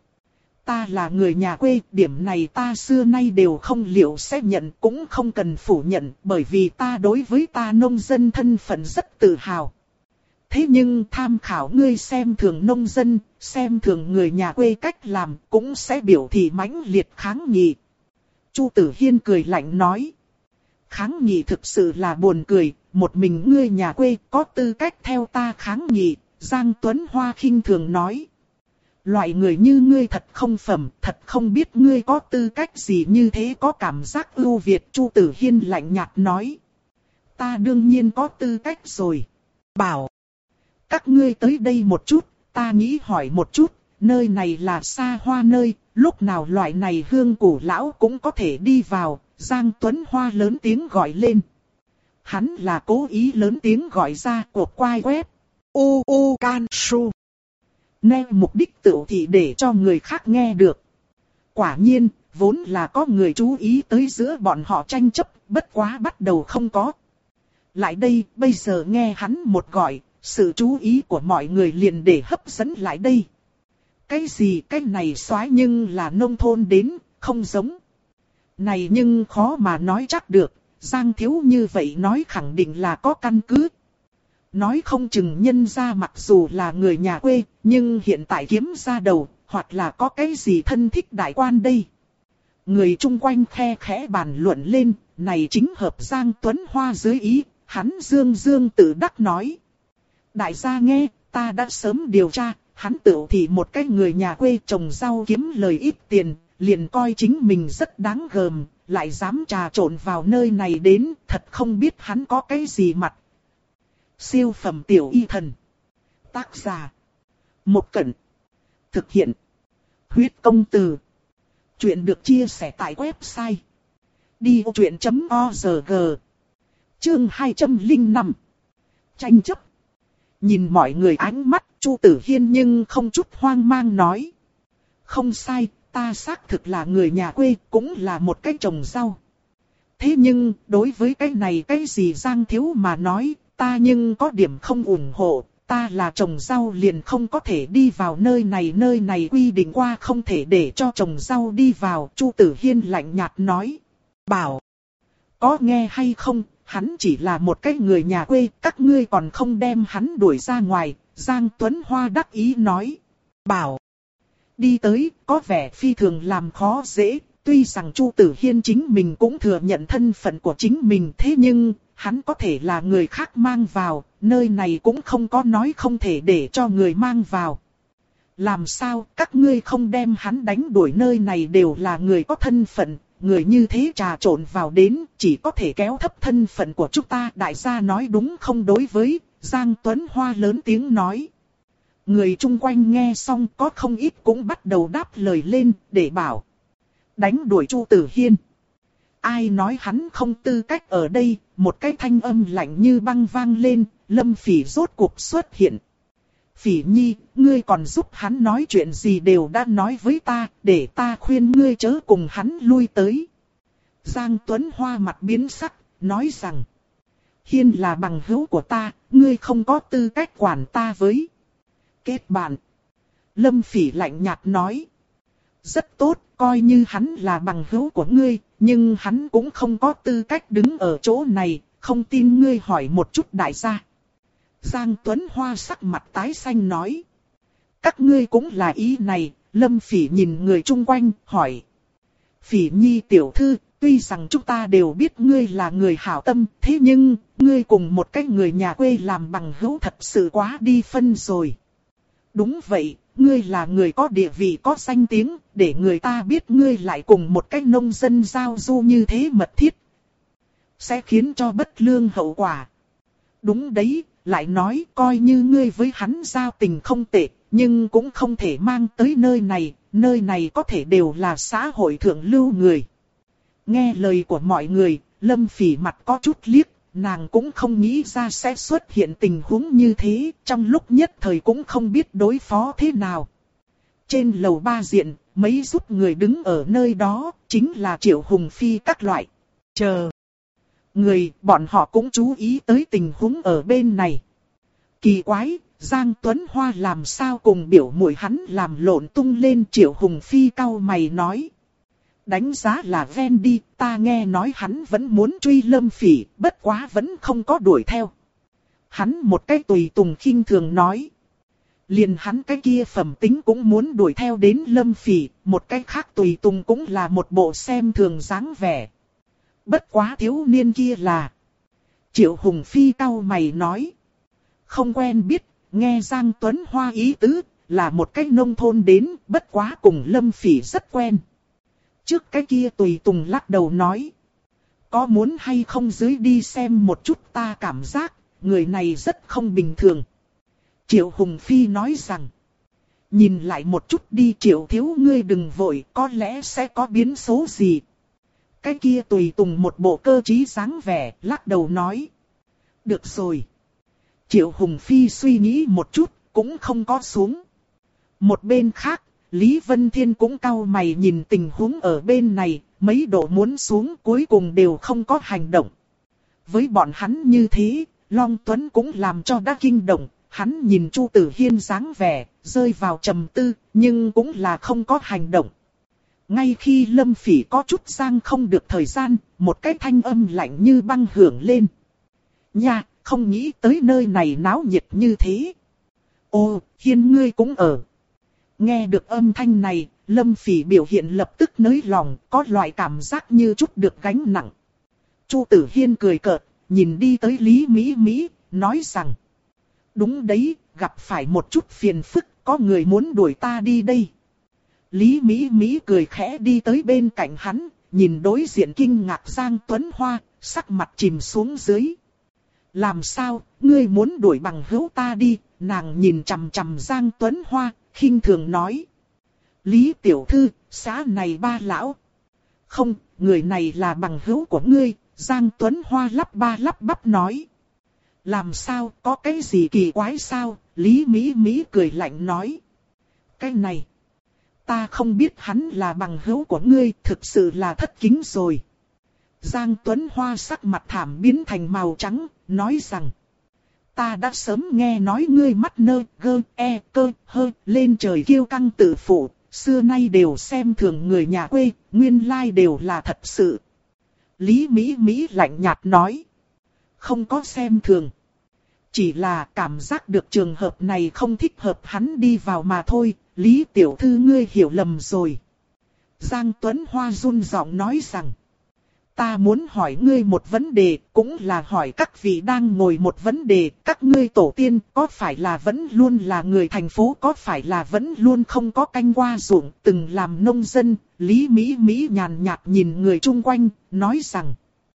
Ta là người nhà quê, điểm này ta xưa nay đều không liệu sẽ nhận, cũng không cần phủ nhận, bởi vì ta đối với ta nông dân thân phận rất tự hào. Thế nhưng tham khảo ngươi xem thường nông dân, xem thường người nhà quê cách làm, cũng sẽ biểu thị mãnh liệt kháng nghị. Chu Tử Hiên cười lạnh nói. Kháng nghị thực sự là buồn cười, một mình ngươi nhà quê có tư cách theo ta kháng nghị, Giang Tuấn Hoa khinh thường nói. Loại người như ngươi thật không phẩm, thật không biết ngươi có tư cách gì như thế có cảm giác ưu việt. Chu Tử Hiên lạnh nhạt nói. Ta đương nhiên có tư cách rồi. Bảo. Các ngươi tới đây một chút, ta nghĩ hỏi một chút, nơi này là xa hoa nơi, lúc nào loại này hương củ lão cũng có thể đi vào. Giang Tuấn Hoa lớn tiếng gọi lên. Hắn là cố ý lớn tiếng gọi ra cuộc quay web. U U Can Su. Nè mục đích tự thị để cho người khác nghe được. Quả nhiên, vốn là có người chú ý tới giữa bọn họ tranh chấp, bất quá bắt đầu không có. Lại đây, bây giờ nghe hắn một gọi, sự chú ý của mọi người liền để hấp dẫn lại đây. Cái gì cái này xoái nhưng là nông thôn đến, không giống. Này nhưng khó mà nói chắc được, Giang thiếu như vậy nói khẳng định là có căn cứ. Nói không chừng nhân ra mặc dù là người nhà quê, nhưng hiện tại kiếm ra đầu, hoặc là có cái gì thân thích đại quan đây. Người chung quanh khe khẽ bàn luận lên, này chính hợp Giang Tuấn Hoa dưới ý, hắn dương dương tự đắc nói. Đại gia nghe, ta đã sớm điều tra, hắn tự thì một cái người nhà quê trồng rau kiếm lời ít tiền, liền coi chính mình rất đáng gờm, lại dám trà trộn vào nơi này đến, thật không biết hắn có cái gì mặt. Siêu phẩm tiểu y thần. Tác giả. Một Cẩn. Thực hiện. Huyết công từ. Chuyện được chia sẻ tại website đi vô chuyện chấm org. Chương hai trăm lẻ năm. Tranh chấp. Nhìn mọi người ánh mắt, Chu Tử Hiên nhưng không chút hoang mang nói. Không sai, ta xác thực là người nhà quê, cũng là một cái trồng rau. Thế nhưng, đối với cái này cái gì Giang Thiếu mà nói, ta nhưng có điểm không ủng hộ. Ta là trồng rau liền không có thể đi vào nơi này, nơi này quy định qua không thể để cho trồng rau đi vào. Chu Tử Hiên lạnh nhạt nói. Bảo, có nghe hay không, hắn chỉ là một cái người nhà quê, các ngươi còn không đem hắn đuổi ra ngoài. Giang Tuấn Hoa đắc ý nói. Bảo, đi tới, có vẻ phi thường làm khó dễ. Tuy rằng Chu Tử Hiên chính mình cũng thừa nhận thân phận của chính mình, thế nhưng hắn có thể là người khác mang vào, nơi này cũng không có nói không thể để cho người mang vào. Làm sao các ngươi không đem hắn đánh đuổi, nơi này đều là người có thân phận, người như thế trà trộn vào đến chỉ có thể kéo thấp thân phận của chúng ta. Đại gia nói đúng không? Đối với Giang Tuấn Hoa lớn tiếng nói. Người chung quanh nghe xong có không ít cũng bắt đầu đáp lời lên để bảo. Đánh đuổi Chu Tử Hiên. Ai nói hắn không tư cách ở đây? Một cái thanh âm lạnh như băng vang lên, Lâm Phỉ rốt cuộc xuất hiện. Phỉ Nhi, ngươi còn giúp hắn nói chuyện gì đều đã nói với ta, để ta khuyên ngươi chớ cùng hắn lui tới. Giang Tuấn Hoa mặt biến sắc, nói rằng. Hiên là bằng hữu của ta, ngươi không có tư cách quản ta với. Kết bạn. Lâm Phỉ lạnh nhạt nói. Rất tốt, coi như hắn là bằng hữu của ngươi, nhưng hắn cũng không có tư cách đứng ở chỗ này, không tin ngươi hỏi một chút đại gia. Giang Tuấn Hoa sắc mặt tái xanh nói. Các ngươi cũng là ý này. Lâm Phỉ nhìn người chung quanh, hỏi. Phỉ Nhi tiểu thư, tuy rằng chúng ta đều biết ngươi là người hảo tâm, thế nhưng, ngươi cùng một cái người nhà quê làm bằng hữu thật sự quá đi phân rồi. Đúng vậy, ngươi là người có địa vị có danh tiếng, để người ta biết ngươi lại cùng một cái nông dân giao du như thế mật thiết. Sẽ khiến cho bất lương hậu quả. Đúng đấy, lại nói coi như ngươi với hắn giao tình không tệ, nhưng cũng không thể mang tới nơi này, nơi này có thể đều là xã hội thượng lưu người. Nghe lời của mọi người, Lâm Phỉ mặt có chút liếc, nàng cũng không nghĩ ra sẽ xuất hiện tình huống như thế, trong lúc nhất thời cũng không biết đối phó thế nào. Trên lầu ba diện, mấy giúp người đứng ở nơi đó, chính là Triệu Hùng Phi các loại. Chờ người, bọn họ cũng chú ý tới tình huống ở bên này. Kỳ quái, Giang Tuấn Hoa làm sao cùng biểu muội hắn làm lộn tung lên? Triệu Hùng Phi cau mày nói. Đánh giá là ven đi, ta nghe nói hắn vẫn muốn truy Lâm Phỉ, bất quá vẫn không có đuổi theo. Hắn một cái tùy tùng khinh thường nói. Liền hắn cái kia phẩm tính cũng muốn đuổi theo đến Lâm Phỉ, một cái khác tùy tùng cũng là một bộ xem thường dáng vẻ. Bất quá thiếu niên kia là. Triệu Hùng Phi cau mày nói. Không quen biết, nghe Giang Tuấn Hoa ý tứ, là một cái nông thôn đến, bất quá cùng Lâm Phỉ rất quen. Trước cái kia tùy tùng lắc đầu nói. Có muốn hay không dưới đi xem một chút, ta cảm giác, người này rất không bình thường. Triệu Hùng Phi nói rằng. Nhìn lại một chút đi Triệu thiếu, ngươi đừng vội, có lẽ sẽ có biến số gì. Cái kia tùy tùng một bộ cơ trí dáng vẻ, lắc đầu nói. Được rồi. Triệu Hùng Phi suy nghĩ một chút, cũng không có xuống. Một bên khác, Lý Vân Thiên cũng cau mày nhìn tình huống ở bên này, mấy độ muốn xuống cuối cùng đều không có hành động. Với bọn hắn như thế, Long Tuấn cũng làm cho đã kinh động, hắn nhìn Chu Tử Hiên dáng vẻ, rơi vào trầm tư, nhưng cũng là không có hành động. Ngay khi Lâm Phỉ có chút giang không được thời gian, một cái thanh âm lạnh như băng hưởng lên. Nha, không nghĩ tới nơi này náo nhiệt như thế. Ô, Hiên ngươi cũng ở. Nghe được âm thanh này, Lâm Phỉ biểu hiện lập tức nới lòng, có loại cảm giác như chút được gánh nặng. Chu Tử Hiên cười cợt, nhìn đi tới Lý Mỹ Mỹ, nói rằng. Đúng đấy, gặp phải một chút phiền phức, có người muốn đuổi ta đi đây. Lý Mỹ Mỹ cười khẽ đi tới bên cạnh hắn, nhìn đối diện kinh ngạc Giang Tuấn Hoa, sắc mặt chìm xuống dưới. Làm sao, ngươi muốn đuổi bằng hữu ta đi? Nàng nhìn chằm chằm Giang Tuấn Hoa, khinh thường nói. Lý tiểu thư, xã này ba lão. Không, người này là bằng hữu của ngươi, Giang Tuấn Hoa lắp ba lắp bắp nói. Làm sao, có cái gì kỳ quái sao? Lý Mỹ Mỹ cười lạnh nói. Cái này, ta không biết hắn là bằng hữu của ngươi, thực sự là thất kính rồi. Giang Tuấn Hoa sắc mặt thảm biến thành màu trắng, nói rằng. Ta đã sớm nghe nói ngươi mắt nơ, gơ, e, cơ, hơ, lên trời kiêu căng tự phụ, xưa nay đều xem thường người nhà quê, nguyên lai đều là thật sự. Lý Mỹ Mỹ lạnh nhạt nói. Không có xem thường. Chỉ là cảm giác được trường hợp này không thích hợp hắn đi vào mà thôi, Lý tiểu thư ngươi hiểu lầm rồi. Giang Tuấn Hoa run giọng nói rằng. Ta muốn hỏi ngươi một vấn đề, cũng là hỏi các vị đang ngồi một vấn đề, các ngươi tổ tiên có phải là vẫn luôn là người thành phố, có phải là vẫn luôn không có canh qua ruộng, từng làm nông dân. Lý Mỹ Mỹ nhàn nhạt nhìn người chung quanh, nói rằng.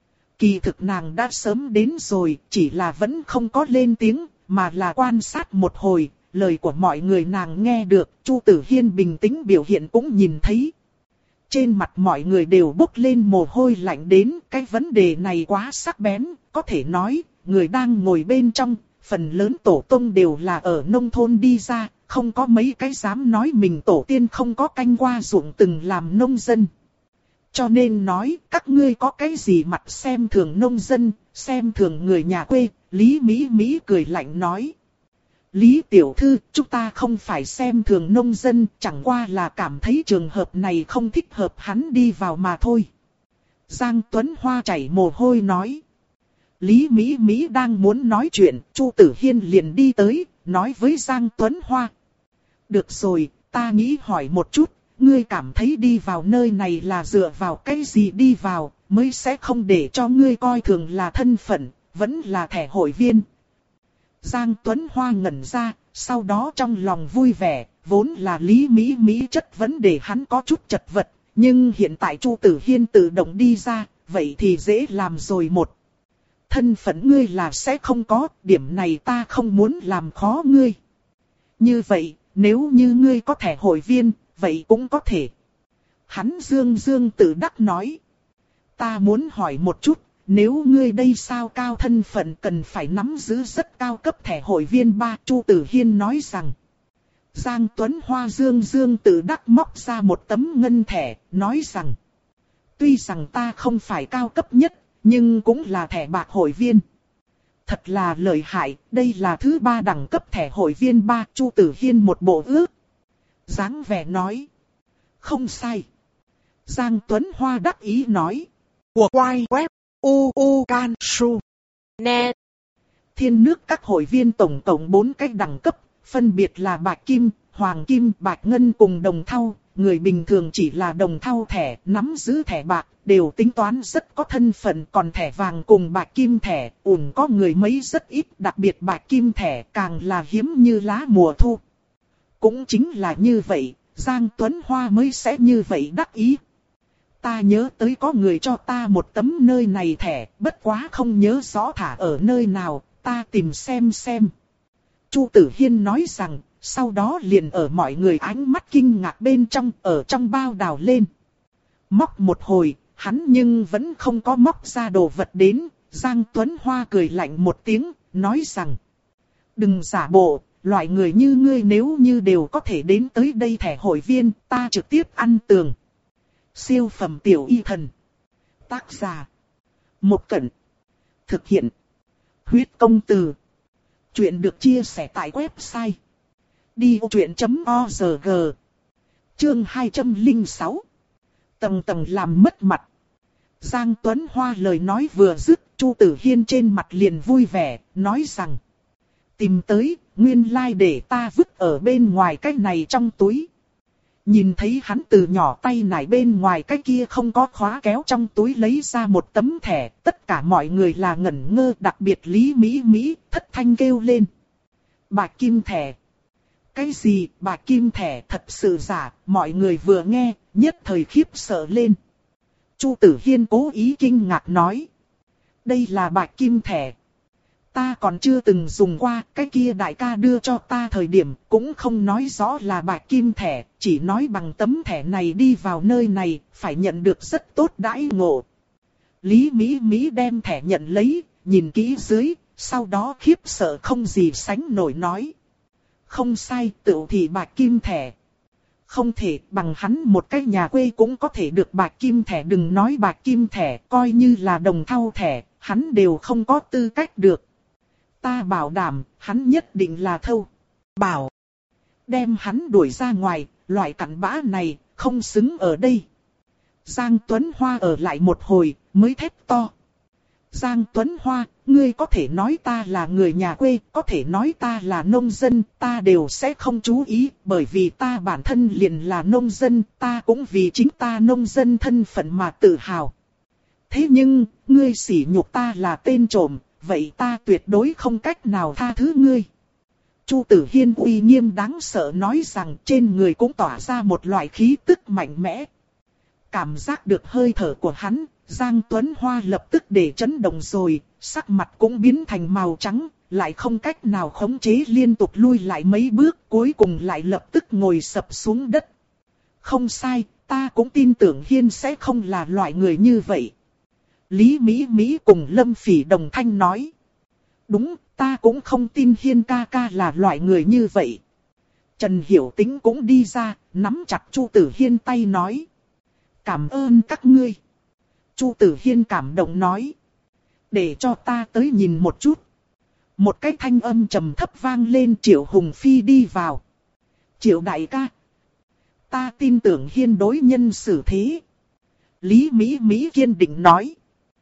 Kỳ thực nàng đã sớm đến rồi, chỉ là vẫn không có lên tiếng, mà là quan sát một hồi, lời của mọi người nàng nghe được, Chu Tử Hiên bình tĩnh biểu hiện cũng nhìn thấy. Trên mặt mọi người đều bốc lên mồ hôi lạnh đến, cái vấn đề này quá sắc bén, có thể nói, người đang ngồi bên trong, phần lớn tổ tông đều là ở nông thôn đi ra, không có mấy cái dám nói mình tổ tiên không có canh qua ruộng từng làm nông dân. Cho nên nói, các ngươi có cái gì mặt xem thường nông dân, xem thường người nhà quê, Lý Mỹ Mỹ cười lạnh nói. Lý tiểu thư, chúng ta không phải xem thường nông dân, chẳng qua là cảm thấy trường hợp này không thích hợp hắn đi vào mà thôi. Giang Tuấn Hoa chảy mồ hôi nói. Lý Mỹ Mỹ đang muốn nói chuyện, Chu Tử Hiên liền đi tới, nói với Giang Tuấn Hoa. Được rồi, ta nghĩ hỏi một chút, ngươi cảm thấy đi vào nơi này là dựa vào cái gì đi vào, mới sẽ không để cho ngươi coi thường là thân phận, vẫn là thẻ hội viên. Giang Tuấn Hoa ngẩn ra, sau đó trong lòng vui vẻ, vốn là Lý Mỹ Mỹ chất vấn đề hắn có chút chật vật, nhưng hiện tại Chu Tử Hiên tự động đi ra, vậy thì dễ làm rồi một. Thân phận ngươi là sẽ không có, điểm này ta không muốn làm khó ngươi. Như vậy, nếu như ngươi có thẻ hội viên, vậy cũng có thể. Hắn dương dương tự đắc nói. Ta muốn hỏi một chút. Nếu ngươi đây sao cao thân phận cần phải nắm giữ rất cao cấp thẻ hội viên ba, Chu Tử Hiên nói rằng. Giang Tuấn Hoa dương dương tự đắc móc ra một tấm ngân thẻ, nói rằng. Tuy rằng ta không phải cao cấp nhất, nhưng cũng là thẻ bạc hội viên. Thật là lợi hại, đây là thứ ba đẳng cấp thẻ hội viên ba, Chu Tử Hiên một bộ ước. Dáng vẻ nói. Không sai. Giang Tuấn Hoa đắc ý nói. Của quay web. u u can su net. Thiên nước các hội viên tổng tổng bốn cái đẳng cấp, phân biệt là bạch kim, hoàng kim, bạch ngân cùng đồng thau. Người bình thường chỉ là đồng thau thẻ, nắm giữ thẻ bạc, đều tính toán rất có thân phận. Còn thẻ vàng cùng bạch kim thẻ, ủng có người mấy rất ít, đặc biệt bạch kim thẻ càng là hiếm như lá mùa thu. Cũng chính là như vậy, Giang Tuấn Hoa mới sẽ như vậy đắc ý. Ta nhớ tới có người cho ta một tấm nơi này thẻ, bất quá không nhớ rõ thả ở nơi nào, ta tìm xem xem. Chu Tử Hiên nói rằng, sau đó liền ở mọi người ánh mắt kinh ngạc bên trong, ở trong bao đào lên. Móc một hồi, hắn nhưng vẫn không có móc ra đồ vật đến, Giang Tuấn Hoa cười lạnh một tiếng, nói rằng. Đừng giả bộ, loại người như ngươi nếu như đều có thể đến tới đây thẻ hội viên, ta trực tiếp ăn tường. Siêu phẩm tiểu y thần. Tác giả. Một Cẩn. Thực hiện. Huyết công từ. Chuyện được chia sẻ tại website. đi ô chuyện chấm org. Chương hai trăm lẻ sáu. Tầng tầng làm mất mặt. Giang Tuấn Hoa lời nói vừa dứt, Chu Tử Hiên trên mặt liền vui vẻ, nói rằng. Tìm tới, nguyên lai like để ta vứt ở bên ngoài cái này trong túi. Nhìn thấy hắn từ nhỏ tay nải bên ngoài cái kia không có khóa kéo trong túi lấy ra một tấm thẻ, tất cả mọi người là ngẩn ngơ, đặc biệt Lý Mỹ Mỹ, thất thanh kêu lên. Bạch kim thẻ. Cái gì, bạch kim thẻ thật sự giả, mọi người vừa nghe, nhất thời khiếp sợ lên. Chu Tử Hiên cố ý kinh ngạc nói. Đây là bạch kim thẻ. ta còn chưa từng dùng qua, cái kia đại ca đưa cho ta thời điểm cũng không nói rõ là bạch kim thẻ, chỉ nói bằng tấm thẻ này đi vào nơi này, phải nhận được rất tốt đãi ngộ. Lý Mỹ Mỹ đem thẻ nhận lấy, nhìn kỹ dưới, sau đó khiếp sợ không gì sánh nổi nói. Không sai, tựu thì bạch kim thẻ. Không thể, bằng hắn một cái nhà quê cũng có thể được bạch kim thẻ, đừng nói bạch kim thẻ, coi như là đồng thau thẻ, hắn đều không có tư cách được. Ta bảo đảm, hắn nhất định là thâu. Bảo, đem hắn đuổi ra ngoài, loại cặn bã này, không xứng ở đây. Giang Tuấn Hoa ở lại một hồi, mới thét to. Giang Tuấn Hoa, ngươi có thể nói ta là người nhà quê, có thể nói ta là nông dân, ta đều sẽ không chú ý, bởi vì ta bản thân liền là nông dân, ta cũng vì chính ta nông dân thân phận mà tự hào. Thế nhưng, ngươi sỉ nhục ta là tên trộm, vậy ta tuyệt đối không cách nào tha thứ ngươi. Chu Tử Hiên uy nghiêm đáng sợ nói rằng trên người cũng tỏa ra một loại khí tức mạnh mẽ. Cảm giác được hơi thở của hắn, Giang Tuấn Hoa lập tức để chấn động rồi, sắc mặt cũng biến thành màu trắng, lại không cách nào khống chế, liên tục lui lại mấy bước, cuối cùng lại lập tức ngồi sập xuống đất. Không sai, ta cũng tin tưởng Hiên sẽ không là loại người như vậy. Lý Mỹ Mỹ cùng Lâm Phỉ đồng thanh nói. Đúng, ta cũng không tin Hiên ca ca là loại người như vậy. Trần Hiểu Tĩnh cũng đi ra, nắm chặt Chu Tử Hiên tay nói. Cảm ơn các ngươi. Chu Tử Hiên cảm động nói. Để cho ta tới nhìn một chút. Một cái thanh âm trầm thấp vang lên, Triệu Hùng Phi đi vào. Triệu đại ca. Ta tin tưởng Hiên đối nhân xử thế. Lý Mỹ Mỹ kiên định nói.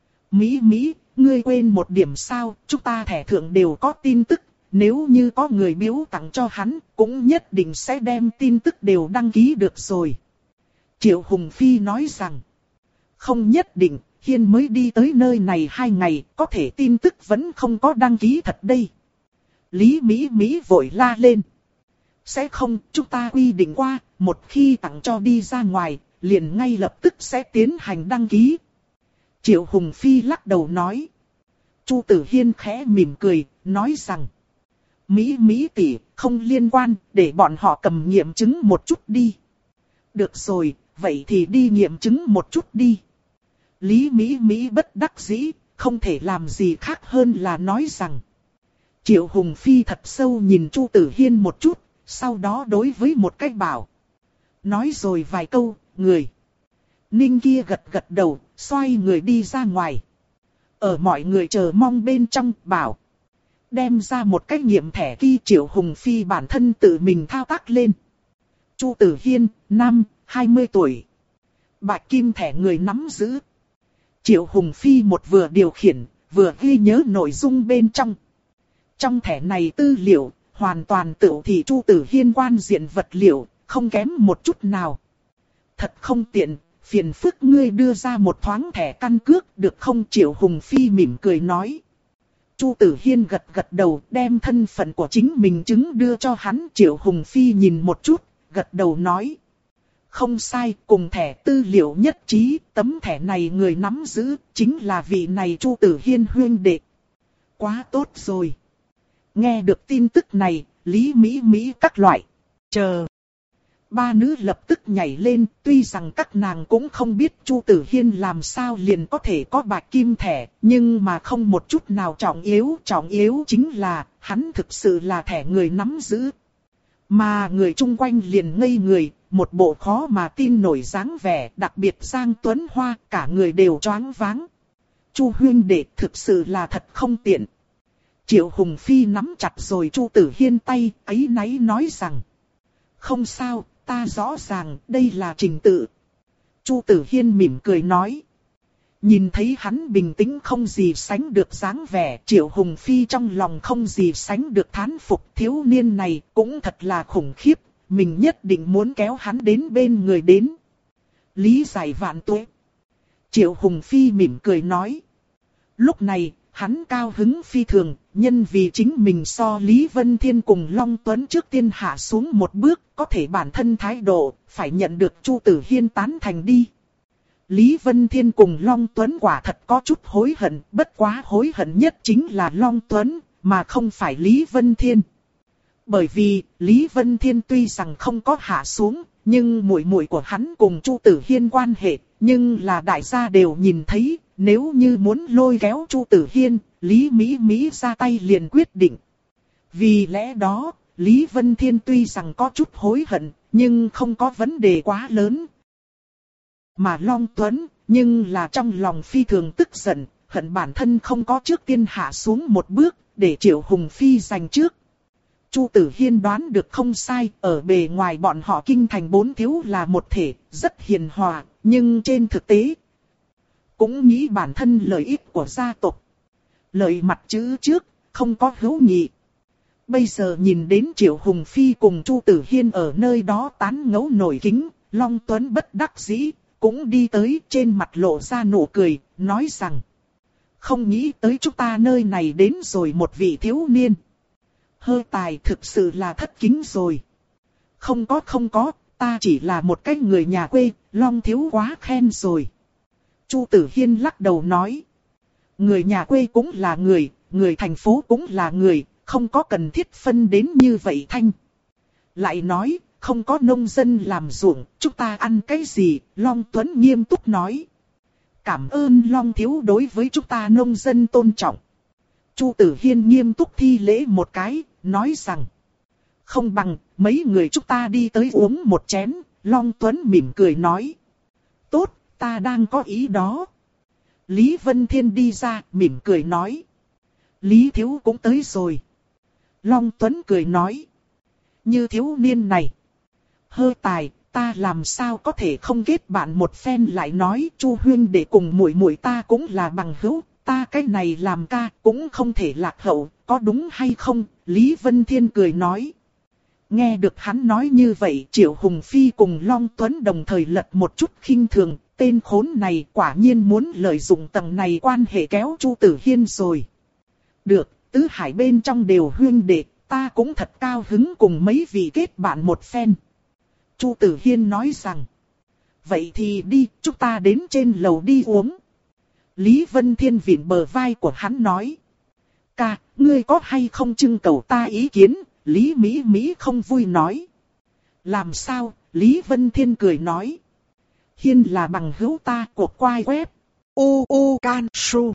Mỹ Mỹ, ngươi quên một điểm sao, chúng ta thẻ thượng đều có tin tức. Nếu như có người biếu tặng cho hắn, cũng nhất định sẽ đem tin tức đều đăng ký được rồi. Triệu Hùng Phi nói rằng. Không nhất định, Hiên mới đi tới nơi này hai ngày, có thể tin tức vẫn không có đăng ký thật đây. Lý Mỹ Mỹ vội la lên. Sẽ không, chúng ta quy định qua, một khi tặng cho đi ra ngoài, liền ngay lập tức sẽ tiến hành đăng ký. Triệu Hùng Phi lắc đầu nói. Chu Tử Hiên khẽ mỉm cười, nói rằng. Mỹ Mỹ tỷ, không liên quan, để bọn họ cầm nghiệm chứng một chút đi. Được rồi, vậy thì đi nghiệm chứng một chút đi. Lý Mỹ Mỹ bất đắc dĩ, không thể làm gì khác hơn là nói rằng. Triệu Hùng Phi thật sâu nhìn Chu Tử Hiên một chút, sau đó đối với một cách bảo. Nói rồi vài câu, người. Ninh kia gật gật đầu, xoay người đi ra ngoài. Ở mọi người chờ mong bên trong, bảo. Đem ra một cái nghiệm thẻ kia, Triệu Hùng Phi bản thân tự mình thao tác lên. Chu Tử Hiên, năm, hai mươi tuổi. Bạch kim thẻ người nắm giữ. Triệu Hùng Phi một vừa điều khiển, vừa ghi nhớ nội dung bên trong. Trong thẻ này tư liệu, hoàn toàn tự thị Chu Tử Hiên quan diện vật liệu, không kém một chút nào. Thật không tiện, phiền phức ngươi đưa ra một thoáng thẻ căn cước được không? Triệu Hùng Phi mỉm cười nói. Chu Tử Hiên gật gật đầu, đem thân phận của chính mình chứng đưa cho hắn. Triệu Hùng Phi nhìn một chút, gật đầu nói. Không sai, cùng thẻ tư liệu nhất trí, tấm thẻ này người nắm giữ, chính là vị này Chu Tử Hiên huynh đệ. Quá tốt rồi. Nghe được tin tức này, Lý Mỹ Mỹ các loại. Chờ. Ba nữ lập tức nhảy lên, tuy rằng các nàng cũng không biết Chu Tử Hiên làm sao liền có thể có bạch kim thẻ, nhưng mà không một chút nào trọng yếu. Trọng yếu chính là, hắn thực sự là thẻ người nắm giữ. Mà người chung quanh liền ngây người, một bộ khó mà tin nổi dáng vẻ, đặc biệt Giang Tuấn Hoa, cả người đều choáng váng. Chu huynh đệ thực sự là thật không tiện. Triệu Hùng Phi nắm chặt rồi Chu Tử Hiên tay, áy náy nói rằng. Không sao, ta rõ ràng, đây là trình tự. Chu Tử Hiên mỉm cười nói. Nhìn thấy hắn bình tĩnh không gì sánh được dáng vẻ, Triệu Hùng Phi trong lòng không gì sánh được thán phục, thiếu niên này cũng thật là khủng khiếp, mình nhất định muốn kéo hắn đến bên người đến. Lý giải vạn tuế. Triệu Hùng Phi mỉm cười nói. Lúc này, hắn cao hứng phi thường, nhân vì chính mình so Lý Vân Thiên cùng Long Tuấn trước tiên hạ xuống một bước, có thể bản thân thái độ, phải nhận được Chu Tử Hiên tán thành đi. Lý Vân Thiên cùng Long Tuấn quả thật có chút hối hận, bất quá hối hận nhất chính là Long Tuấn, mà không phải Lý Vân Thiên. Bởi vì Lý Vân Thiên tuy rằng không có hạ xuống, nhưng muội muội của hắn cùng Chu Tử Hiên quan hệ, nhưng là đại gia đều nhìn thấy, nếu như muốn lôi kéo Chu Tử Hiên, Lý Mỹ Mỹ ra tay liền quyết định. Vì lẽ đó, Lý Vân Thiên tuy rằng có chút hối hận, nhưng không có vấn đề quá lớn. Mà Long Tuấn, nhưng là trong lòng phi thường tức giận, hận bản thân không có trước tiên hạ xuống một bước, để Triệu Hùng Phi giành trước. Chu Tử Hiên đoán được không sai, ở bề ngoài bọn họ kinh thành bốn thiếu là một thể, rất hiền hòa, nhưng trên thực tế, cũng nghĩ bản thân lợi ích của gia tộc. Lợi mặt chữ trước, không có hữu nghị. Bây giờ nhìn đến Triệu Hùng Phi cùng Chu Tử Hiên ở nơi đó tán ngẫu nổi kính, Long Tuấn bất đắc dĩ, cũng đi tới trên mặt lộ ra nụ cười, nói rằng: không nghĩ tới chúng ta nơi này đến rồi một vị thiếu niên. Hơi tài thực sự là thất kính rồi. Không có không có, ta chỉ là một cái người nhà quê, Long thiếu quá khen rồi. Chu Tử Hiên lắc đầu nói: người nhà quê cũng là người, người thành phố cũng là người, không có cần thiết phân đến như vậy thanh. Lại nói, không có nông dân làm ruộng, chúng ta ăn cái gì? Long Tuấn nghiêm túc nói: cảm ơn Long thiếu đối với chúng ta nông dân tôn trọng. Chu Tử Hiên nghiêm túc thi lễ một cái, nói rằng: không bằng, mấy người chúng ta đi tới uống một chén. Long Tuấn mỉm cười nói: tốt, ta đang có ý đó. Lý Vân Thiên đi ra, mỉm cười nói: Lý thiếu cũng tới rồi. Long Tuấn cười nói: như thiếu niên này, hơi tài, ta làm sao có thể không kết bạn một phen. Lại nói Chu huynh đệ cùng muội muội ta cũng là bằng hữu, ta cái này làm ca cũng không thể lạc hậu, có đúng hay không? Lý Vân Thiên cười nói. Nghe được hắn nói như vậy, Triệu Hùng Phi cùng Long Tuấn đồng thời lật một chút khinh thường, tên khốn này quả nhiên muốn lợi dụng tầng này quan hệ kéo Chu Tử Hiên rồi. Được, tứ hải bên trong đều huynh đệ, ta cũng thật cao hứng cùng mấy vị kết bạn một phen. Chu Tử Hiên nói rằng: vậy thì đi, chúng ta đến trên lầu đi uống. Lý Vân Thiên vịn bờ vai của hắn nói: ca, ngươi có hay không trưng cầu ta ý kiến? Lý Mỹ Mỹ không vui nói. Làm sao? Lý Vân Thiên cười nói: Hiên là bằng hữu ta, cuộc quay web u u can su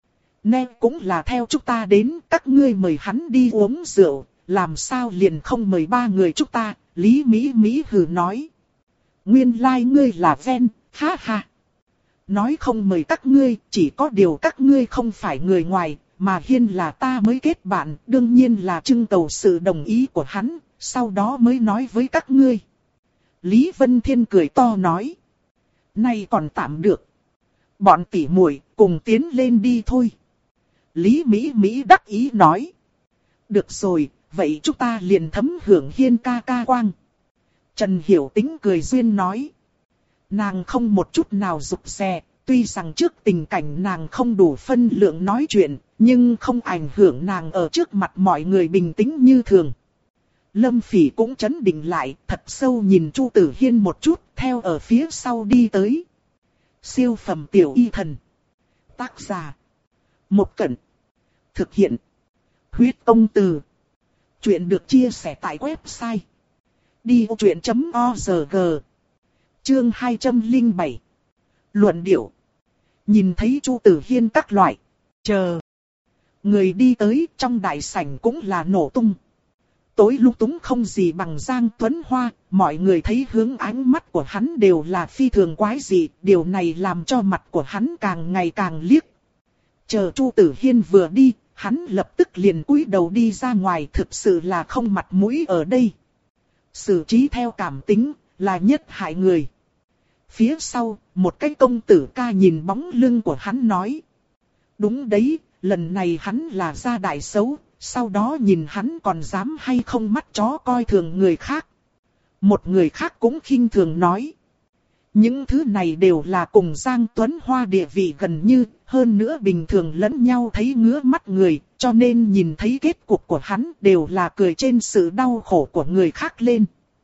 nè cũng là theo chúng ta đến, các ngươi mời hắn đi uống rượu, làm sao liền không mời ba người chúng ta? Lý Mỹ Mỹ hừ nói. Nguyên lai like ngươi là ven, ha ha. Nói không mời các ngươi, chỉ có điều các ngươi không phải người ngoài, mà Hiên là ta mới kết bạn, đương nhiên là trưng cầu sự đồng ý của hắn, sau đó mới nói với các ngươi. Lý Vân Thiên cười to nói. Này còn tạm được. Bọn tỉ muội cùng tiến lên đi thôi. Lý Mỹ Mỹ đắc ý nói. Được rồi, vậy chúng ta liền thấm hưởng Hiên ca ca quang. Trần Hiểu Tĩnh cười duyên nói. Nàng không một chút nào rụt rè, tuy rằng trước tình cảnh nàng không đủ phân lượng nói chuyện, nhưng không ảnh hưởng nàng ở trước mặt mọi người bình tĩnh như thường. Lâm Phỉ cũng chấn định lại, thật sâu nhìn Chu Tử Hiên một chút, theo ở phía sau đi tới. Siêu phẩm tiểu y thần. Tác giả: Một Cẩn. Thực hiện: Huyết Công Từ. Chuyện được chia sẻ tại website đi vô chuyện chấm org. Chương hai trăm lẻ bảy. Luận điệu. Nhìn thấy Chu Tử Hiên các loại chờ người đi tới, trong đại sảnh cũng là nổ tung. Tối lung túng không gì bằng Giang Tuấn Hoa, mọi người thấy hướng ánh mắt của hắn đều là phi thường quái dị, điều này làm cho mặt của hắn càng ngày càng liếc. Chờ Chu Tử Hiên vừa đi, hắn lập tức liền cúi đầu đi ra ngoài, thực sự là không mặt mũi ở đây. Xử trí theo cảm tính, là nhất hại người. Phía sau, một cái công tử ca nhìn bóng lưng của hắn nói. Đúng đấy, lần này hắn là gia đại xấu, sau đó nhìn hắn còn dám hay không mắt chó coi thường người khác. Một người khác cũng khinh thường nói. Những thứ này đều là cùng Giang Tuấn Hoa địa vị gần như, hơn nữa bình thường lẫn nhau thấy ngứa mắt người, cho nên nhìn thấy kết cục của hắn đều là cười trên sự đau khổ của người khác lên.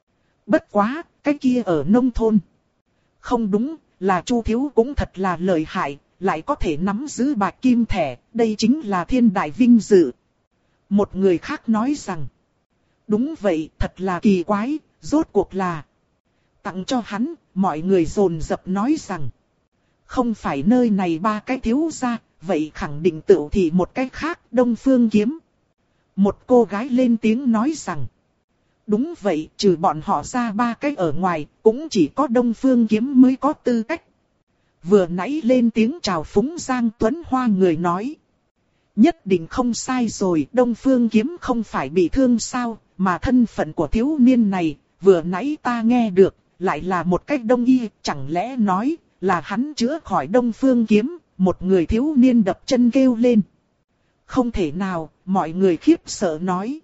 Bất quá, cái kia ở nông thôn. Không đúng, là Chu thiếu cũng thật là lợi hại, lại có thể nắm giữ bạch kim thẻ, đây chính là thiên đại vinh dự. Một người khác nói rằng, đúng vậy, thật là kỳ quái, rốt cuộc là tặng cho hắn. Mọi người dồn dập nói rằng, không phải nơi này ba cái thiếu gia, vậy khẳng định tựu thì một cái khác, Đông Phương Kiếm. Một cô gái lên tiếng nói rằng, đúng vậy, trừ bọn họ ra ba cái ở ngoài, cũng chỉ có Đông Phương Kiếm mới có tư cách. Vừa nãy lên tiếng chào phúng Giang Tuấn Hoa người nói, nhất định không sai rồi, Đông Phương Kiếm không phải bị thương sao, mà thân phận của thiếu niên này, vừa nãy ta nghe được, lại là một cách đông y, chẳng lẽ nói là hắn chữa khỏi Đông Phương Kiếm. Một người thiếu niên đập chân kêu lên. Không thể nào, mọi người khiếp sợ nói.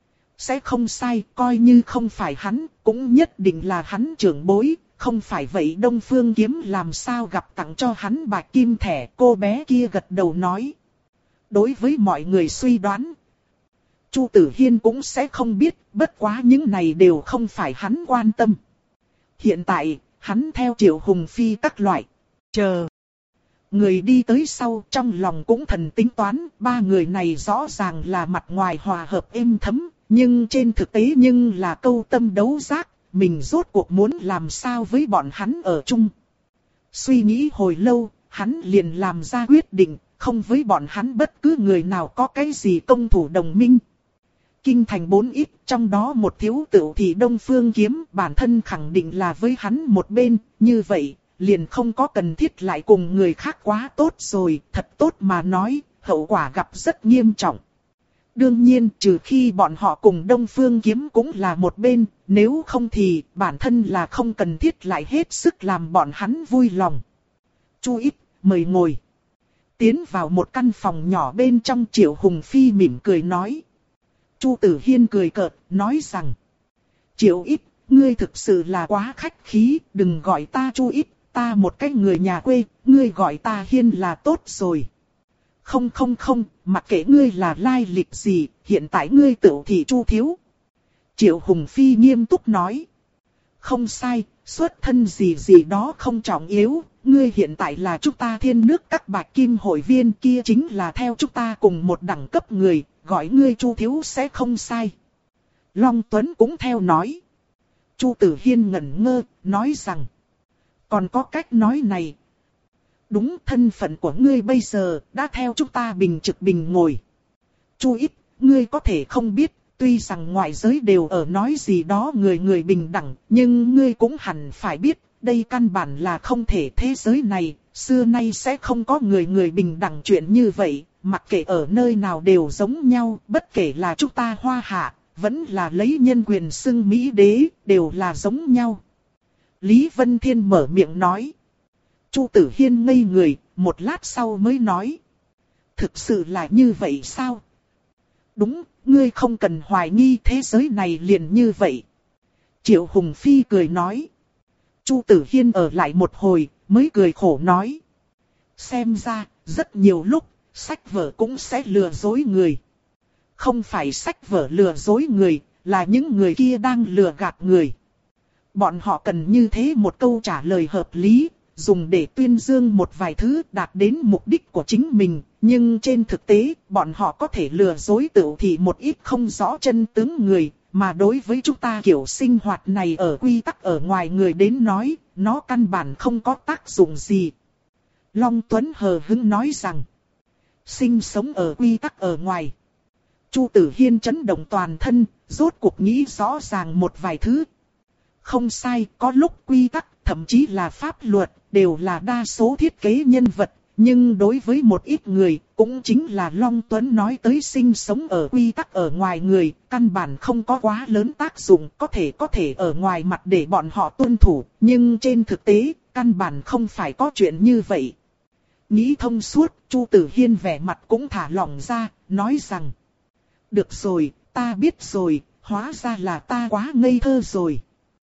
Sẽ không sai, coi như không phải hắn, cũng nhất định là hắn trưởng bối, không phải vậy Đông Phương Kiếm làm sao gặp tặng cho hắn bạch kim thẻ. Cô bé kia gật đầu nói. Đối với mọi người suy đoán, Chu Tử Hiên cũng sẽ không biết, bất quá những này đều không phải hắn quan tâm. Hiện tại, hắn theo Triệu Hùng Phi các loại, chờ. Người đi tới sau trong lòng cũng thần tính toán, ba người này rõ ràng là mặt ngoài hòa hợp êm thấm, nhưng trên thực tế nhưng là câu tâm đấu giác, mình rốt cuộc muốn làm sao với bọn hắn ở chung. Suy nghĩ hồi lâu, hắn liền làm ra quyết định, không với bọn hắn bất cứ người nào có cái gì công thủ đồng minh. Kinh thành bốn ít, trong đó một thiếu tựu thì Đông Phương Kiếm, bản thân khẳng định là với hắn một bên, như vậy, liền không có cần thiết lại cùng người khác quá tốt rồi, thật tốt mà nói, hậu quả gặp rất nghiêm trọng. Đương nhiên, trừ khi bọn họ cùng Đông Phương Kiếm cũng là một bên, nếu không thì bản thân là không cần thiết lại hết sức làm bọn hắn vui lòng. Chu Ít, mời ngồi. Tiến vào một căn phòng nhỏ bên trong, Triệu Hùng Phi mỉm cười nói. Chu Tử Hiên cười cợt, nói rằng, Triệu Ít, ngươi thực sự là quá khách khí, đừng gọi ta Chu Ít, ta một cái người nhà quê, ngươi gọi ta Hiên là tốt rồi. Không không không, mặc kệ ngươi là lai lịch gì, hiện tại ngươi tự thị Chu thiếu. Triệu Hùng Phi nghiêm túc nói. Không sai, xuất thân gì gì đó không trọng yếu, ngươi hiện tại là chúng ta Thiên Nước các bạch kim hội viên, kia chính là theo chúng ta cùng một đẳng cấp người, gọi ngươi Chu thiếu sẽ không sai. Long Tuấn cũng theo nói. Chu Tử Hiên ngẩn ngơ, nói rằng, còn có cách nói này. Đúng, thân phận của ngươi bây giờ đã theo chúng ta bình trực bình ngồi. Chu Ít, ngươi có thể không biết, tuy rằng ngoại giới đều ở nói gì đó người người bình đẳng, nhưng ngươi cũng hẳn phải biết, đây căn bản là không thể. Thế giới này, xưa nay sẽ không có người người bình đẳng chuyện như vậy, mặc kệ ở nơi nào đều giống nhau, bất kể là chúng ta Hoa Hạ, vẫn là lấy nhân quyền xưng Mỹ đế, đều là giống nhau. Lý Vân Thiên mở miệng nói. Chu Tử Hiên ngây người, một lát sau mới nói. Thực sự là như vậy sao? Đúng, ngươi không cần hoài nghi, thế giới này liền như vậy. Triệu Hùng Phi cười nói. Chu Tử Hiên ở lại một hồi, mới cười khổ nói. Xem ra, rất nhiều lúc, sách vở cũng sẽ lừa dối người. Không phải sách vở lừa dối người, là những người kia đang lừa gạt người. Bọn họ cần như thế một câu trả lời hợp lý, dùng để tuyên dương một vài thứ đạt đến mục đích của chính mình. Nhưng trên thực tế, bọn họ có thể lừa dối tự thì một ít không rõ chân tướng người. Mà đối với chúng ta kiểu sinh hoạt này ở quy tắc ở ngoài người đến nói, nó căn bản không có tác dụng gì. Long Tuấn hờ hững nói rằng, sinh sống ở quy tắc ở ngoài. Chu Tử Hiên chấn động toàn thân, rốt cuộc nghĩ rõ ràng một vài thứ. Không sai, có lúc quy tắc, thậm chí là pháp luật, đều là đa số thiết kế nhân vật. Nhưng đối với một ít người, cũng chính là Long Tuấn nói tới sinh sống ở quy tắc ở ngoài người, căn bản không có quá lớn tác dụng, có thể có thể ở ngoài mặt để bọn họ tuân thủ, nhưng trên thực tế, căn bản không phải có chuyện như vậy. Nghĩ thông suốt, Chu Tử Hiên vẻ mặt cũng thả lỏng ra, nói rằng, được rồi, ta biết rồi, hóa ra là ta quá ngây thơ rồi.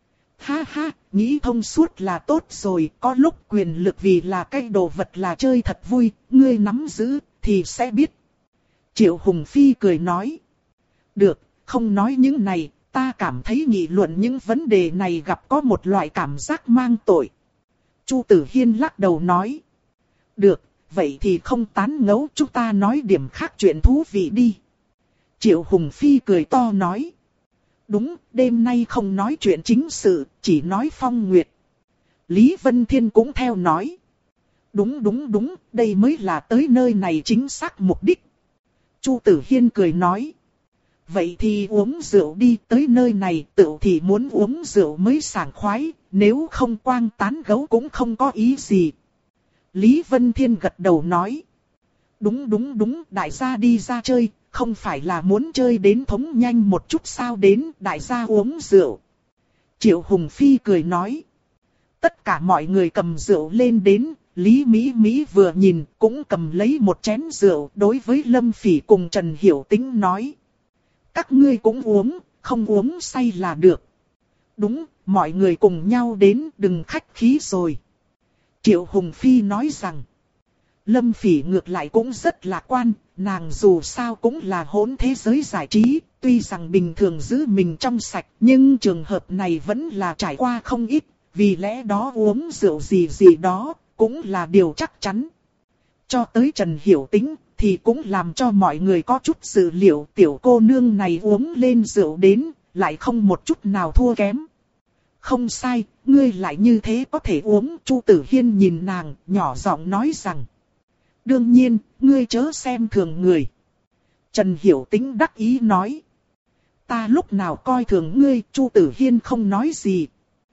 Ha ha, nghĩ thông suốt là tốt rồi, có lúc quyền lực vì là cái đồ vật là chơi thật vui, ngươi nắm giữ, thì sẽ biết. Triệu Hùng Phi cười nói. Được, không nói những này, ta cảm thấy nghị luận những vấn đề này gặp có một loại cảm giác mang tội. Chu Tử Hiên lắc đầu nói. Được, vậy thì không tán ngẫu, chúng ta nói điểm khác chuyện thú vị đi. Triệu Hùng Phi cười to nói. Đúng, đêm nay không nói chuyện chính sự, chỉ nói phong nguyệt. Lý Vân Thiên cũng theo nói. Đúng đúng đúng, đây mới là tới nơi này chính xác mục đích. Chu Tử Hiên cười nói. Vậy thì uống rượu đi, tới nơi này tự thì muốn uống rượu mới sảng khoái, nếu không quang tán gấu cũng không có ý gì. Lý Vân Thiên gật đầu nói. Đúng đúng đúng, đại gia đi ra chơi, không phải là muốn chơi đến thống nhanh một chút sao, đến đại gia uống rượu. Triệu Hùng Phi cười nói. Tất cả mọi người cầm rượu lên đến, Lý Mỹ Mỹ vừa nhìn cũng cầm lấy một chén rượu, đối với Lâm Phỉ cùng Trần Hiểu Tĩnh nói. Các ngươi cũng uống, không uống say là được. Đúng, mọi người cùng nhau đến, đừng khách khí rồi. Triệu Hùng Phi nói rằng. Lâm Phỉ ngược lại cũng rất lạc quan, nàng dù sao cũng là hỗn thế giới giải trí, tuy rằng bình thường giữ mình trong sạch, nhưng trường hợp này vẫn là trải qua không ít, vì lẽ đó uống rượu gì gì đó, cũng là điều chắc chắn. Cho tới Trần Hiểu Tĩnh, thì cũng làm cho mọi người có chút dự liệu, tiểu cô nương này uống lên rượu đến, lại không một chút nào thua kém. Không sai, ngươi lại như thế có thể uống, Chu Tử Hiên nhìn nàng, nhỏ giọng nói rằng. Đương nhiên, ngươi chớ xem thường người. Trần Hiểu Tĩnh đắc ý nói. Ta lúc nào coi thường ngươi, Chu Tử Hiên không nói gì.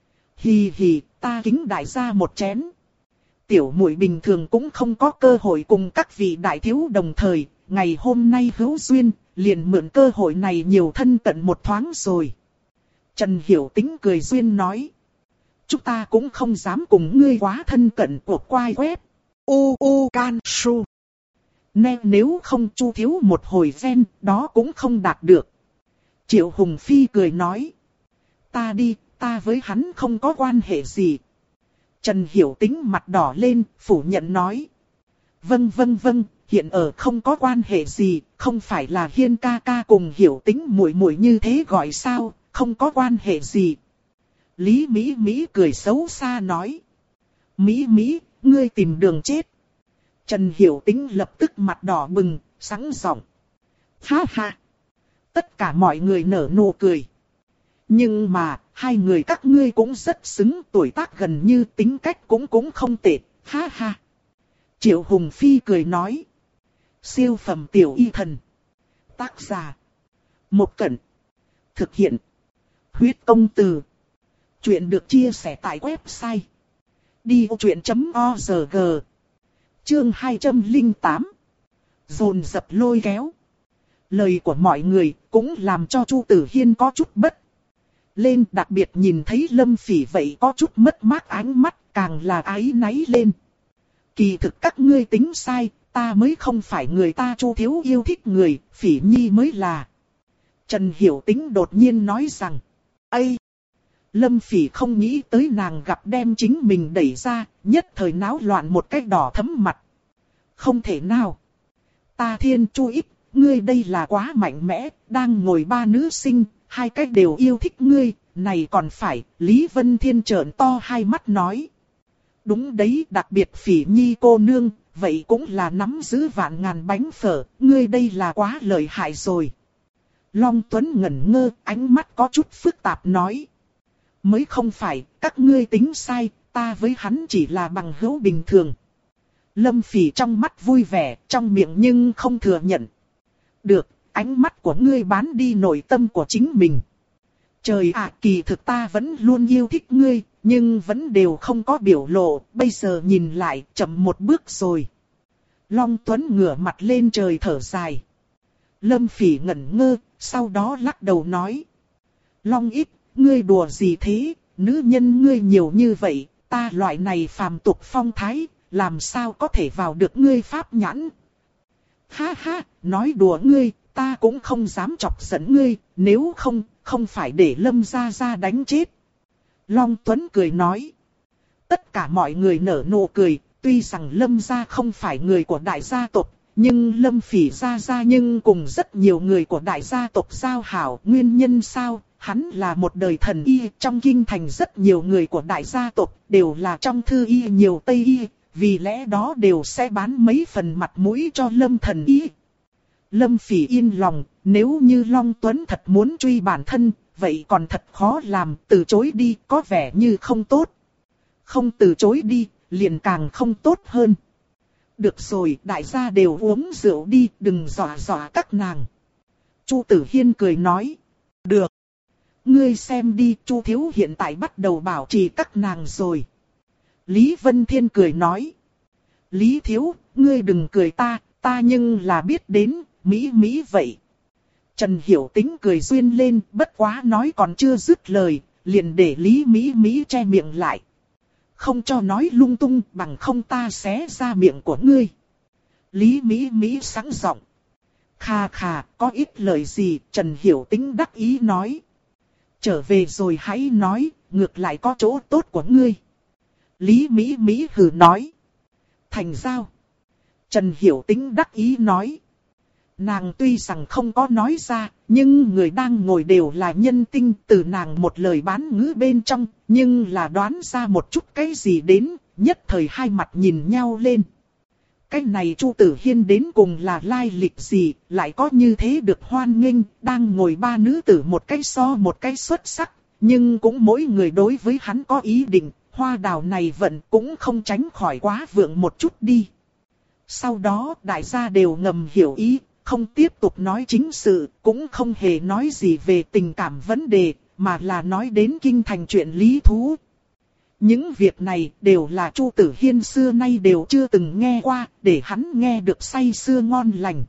Hì hì, ta kính đại gia một chén. Tiểu muội bình thường cũng không có cơ hội cùng các vị đại thiếu đồng thời, ngày hôm nay hữu duyên, liền mượn cơ hội này nhiều thân cận một thoáng rồi. Trần Hiểu Tĩnh cười duyên nói. Chúng ta cũng không dám cùng ngươi quá thân cận của quai web. U U Can Su. Nè, nếu không Chu thiếu một hồi ven, đó cũng không đạt được. Triệu Hùng Phi cười nói. Ta đi, ta với hắn không có quan hệ gì. Trần Hiểu Tĩnh mặt đỏ lên, phủ nhận nói. Vâng vâng vâng, hiện ở không có quan hệ gì, không phải là Hiên ca ca cùng Hiểu Tĩnh muội muội như thế gọi sao, không có quan hệ gì. Lý Mỹ Mỹ cười xấu xa nói. Mỹ Mỹ, ngươi tìm đường chết. Trần Hiểu Tĩnh lập tức mặt đỏ bừng, sẵn giọng. Ha ha. Tất cả mọi người nở nụ cười. Nhưng mà, hai người các ngươi cũng rất xứng, tuổi tác gần như, tính cách cũng cũng không tệ, ha ha. Triệu Hùng Phi cười nói. Siêu phẩm tiểu y thần. Tác giả. Một Cẩn. Thực hiện. Huyết Công Từ. Chuyện được chia sẻ tại website. đi ô chuyện chấm org. Chương hai trăm lẻ tám. Dồn dập lôi kéo. Lời của mọi người cũng làm cho Chu Tử Hiên có chút bất lên, đặc biệt nhìn thấy Lâm Phỉ vậy có chút mất mát ánh mắt, càng là áy náy lên. Kỳ thực các ngươi tính sai, ta mới không phải người ta Chu thiếu yêu thích người, Phỉ Nhi mới là. Trần Hiểu Tĩnh đột nhiên nói rằng. Ây! Lâm Phỉ không nghĩ tới nàng gặp đem chính mình đẩy ra, nhất thời náo loạn một cách đỏ thẫm mặt. Không thể nào! Ta thiên Chu ít, ngươi đây là quá mạnh mẽ, đang ngồi ba nữ sinh, hai cách đều yêu thích ngươi, này còn phải, Lý Vân Thiên trợn to hai mắt nói. Đúng đấy, đặc biệt Phỉ Nhi cô nương, vậy cũng là nắm giữ vạn ngàn bánh phở, ngươi đây là quá lợi hại rồi. Long Tuấn ngẩn ngơ, ánh mắt có chút phức tạp nói. Mới không phải, các ngươi tính sai, ta với hắn chỉ là bằng hữu bình thường. Lâm Phỉ trong mắt vui vẻ, trong miệng nhưng không thừa nhận. Được, ánh mắt của ngươi bán đi nội tâm của chính mình. Trời ạ, kỳ thực ta vẫn luôn yêu thích ngươi, nhưng vẫn đều không có biểu lộ, bây giờ nhìn lại, chậm một bước rồi. Long Tuấn ngửa mặt lên trời thở dài. Lâm Phỉ ngẩn ngơ, sau đó lắc đầu nói. Long ít, ngươi đùa gì thế, nữ nhân ngươi nhiều như vậy, ta loại này phàm tục phong thái, làm sao có thể vào được ngươi pháp nhãn. Ha ha, nói đùa ngươi, ta cũng không dám chọc giận ngươi, nếu không, không phải để Lâm gia gia đánh chết. Long Tuấn cười nói. Tất cả mọi người nở nụ cười, tuy rằng Lâm gia không phải người của đại gia tộc, nhưng Lâm Phỉ gia gia nhưng cùng rất nhiều người của đại gia tộc giao hảo. Nguyên nhân sao? Hắn là một đời thần y, trong kinh thành rất nhiều người của đại gia tộc đều là trong thư y nhiều tây y, vì lẽ đó đều sẽ bán mấy phần mặt mũi cho Lâm thần y. Lâm Phỉ yên lòng, nếu như Long Tuấn thật muốn truy bản thân, vậy còn thật khó làm, từ chối đi có vẻ như không tốt. Không từ chối đi, liền càng không tốt hơn. Được rồi, đại gia đều uống rượu đi, đừng dọa dọa các nàng. Chu Tử Hiên cười nói. Được. Ngươi xem đi, Chu thiếu hiện tại bắt đầu bảo trì các nàng rồi. Lý Vân Thiên cười nói. Lý thiếu, ngươi đừng cười ta, ta nhưng là biết đến, Mỹ Mỹ vậy. Trần Hiểu Tĩnh cười duyên lên, bất quá nói còn chưa dứt lời, liền để Lý Mỹ Mỹ che miệng lại. Không cho nói lung tung, bằng không ta xé ra miệng của ngươi. Lý Mỹ Mỹ sẵn giọng. Khà khà, có ít lời gì, Trần Hiểu Tĩnh đắc ý nói. Trở về rồi hãy nói, ngược lại có chỗ tốt của ngươi. Lý Mỹ Mỹ hừ nói. Thành giao. Trần Hiểu Tĩnh đắc ý nói. Nàng tuy rằng không có nói ra, nhưng người đang ngồi đều là nhân tinh, từ nàng một lời bán ngữ bên trong, nhưng là đoán ra một chút cái gì đến, nhất thời hai mặt nhìn nhau lên. Cái này Chu Tử Hiên đến cùng là lai lịch gì, lại có như thế được hoan nghênh, đang ngồi ba nữ tử một cái so một cái xuất sắc, nhưng cũng mỗi người đối với hắn có ý định, hoa đào này vẫn cũng không tránh khỏi quá vượng một chút đi. Sau đó đại gia đều ngầm hiểu ý, không tiếp tục nói chính sự, cũng không hề nói gì về tình cảm vấn đề, mà là nói đến kinh thành chuyện lý thú. Những việc này đều là Chu Tử Hiên xưa nay đều chưa từng nghe qua, để hắn nghe được say sưa ngon lành.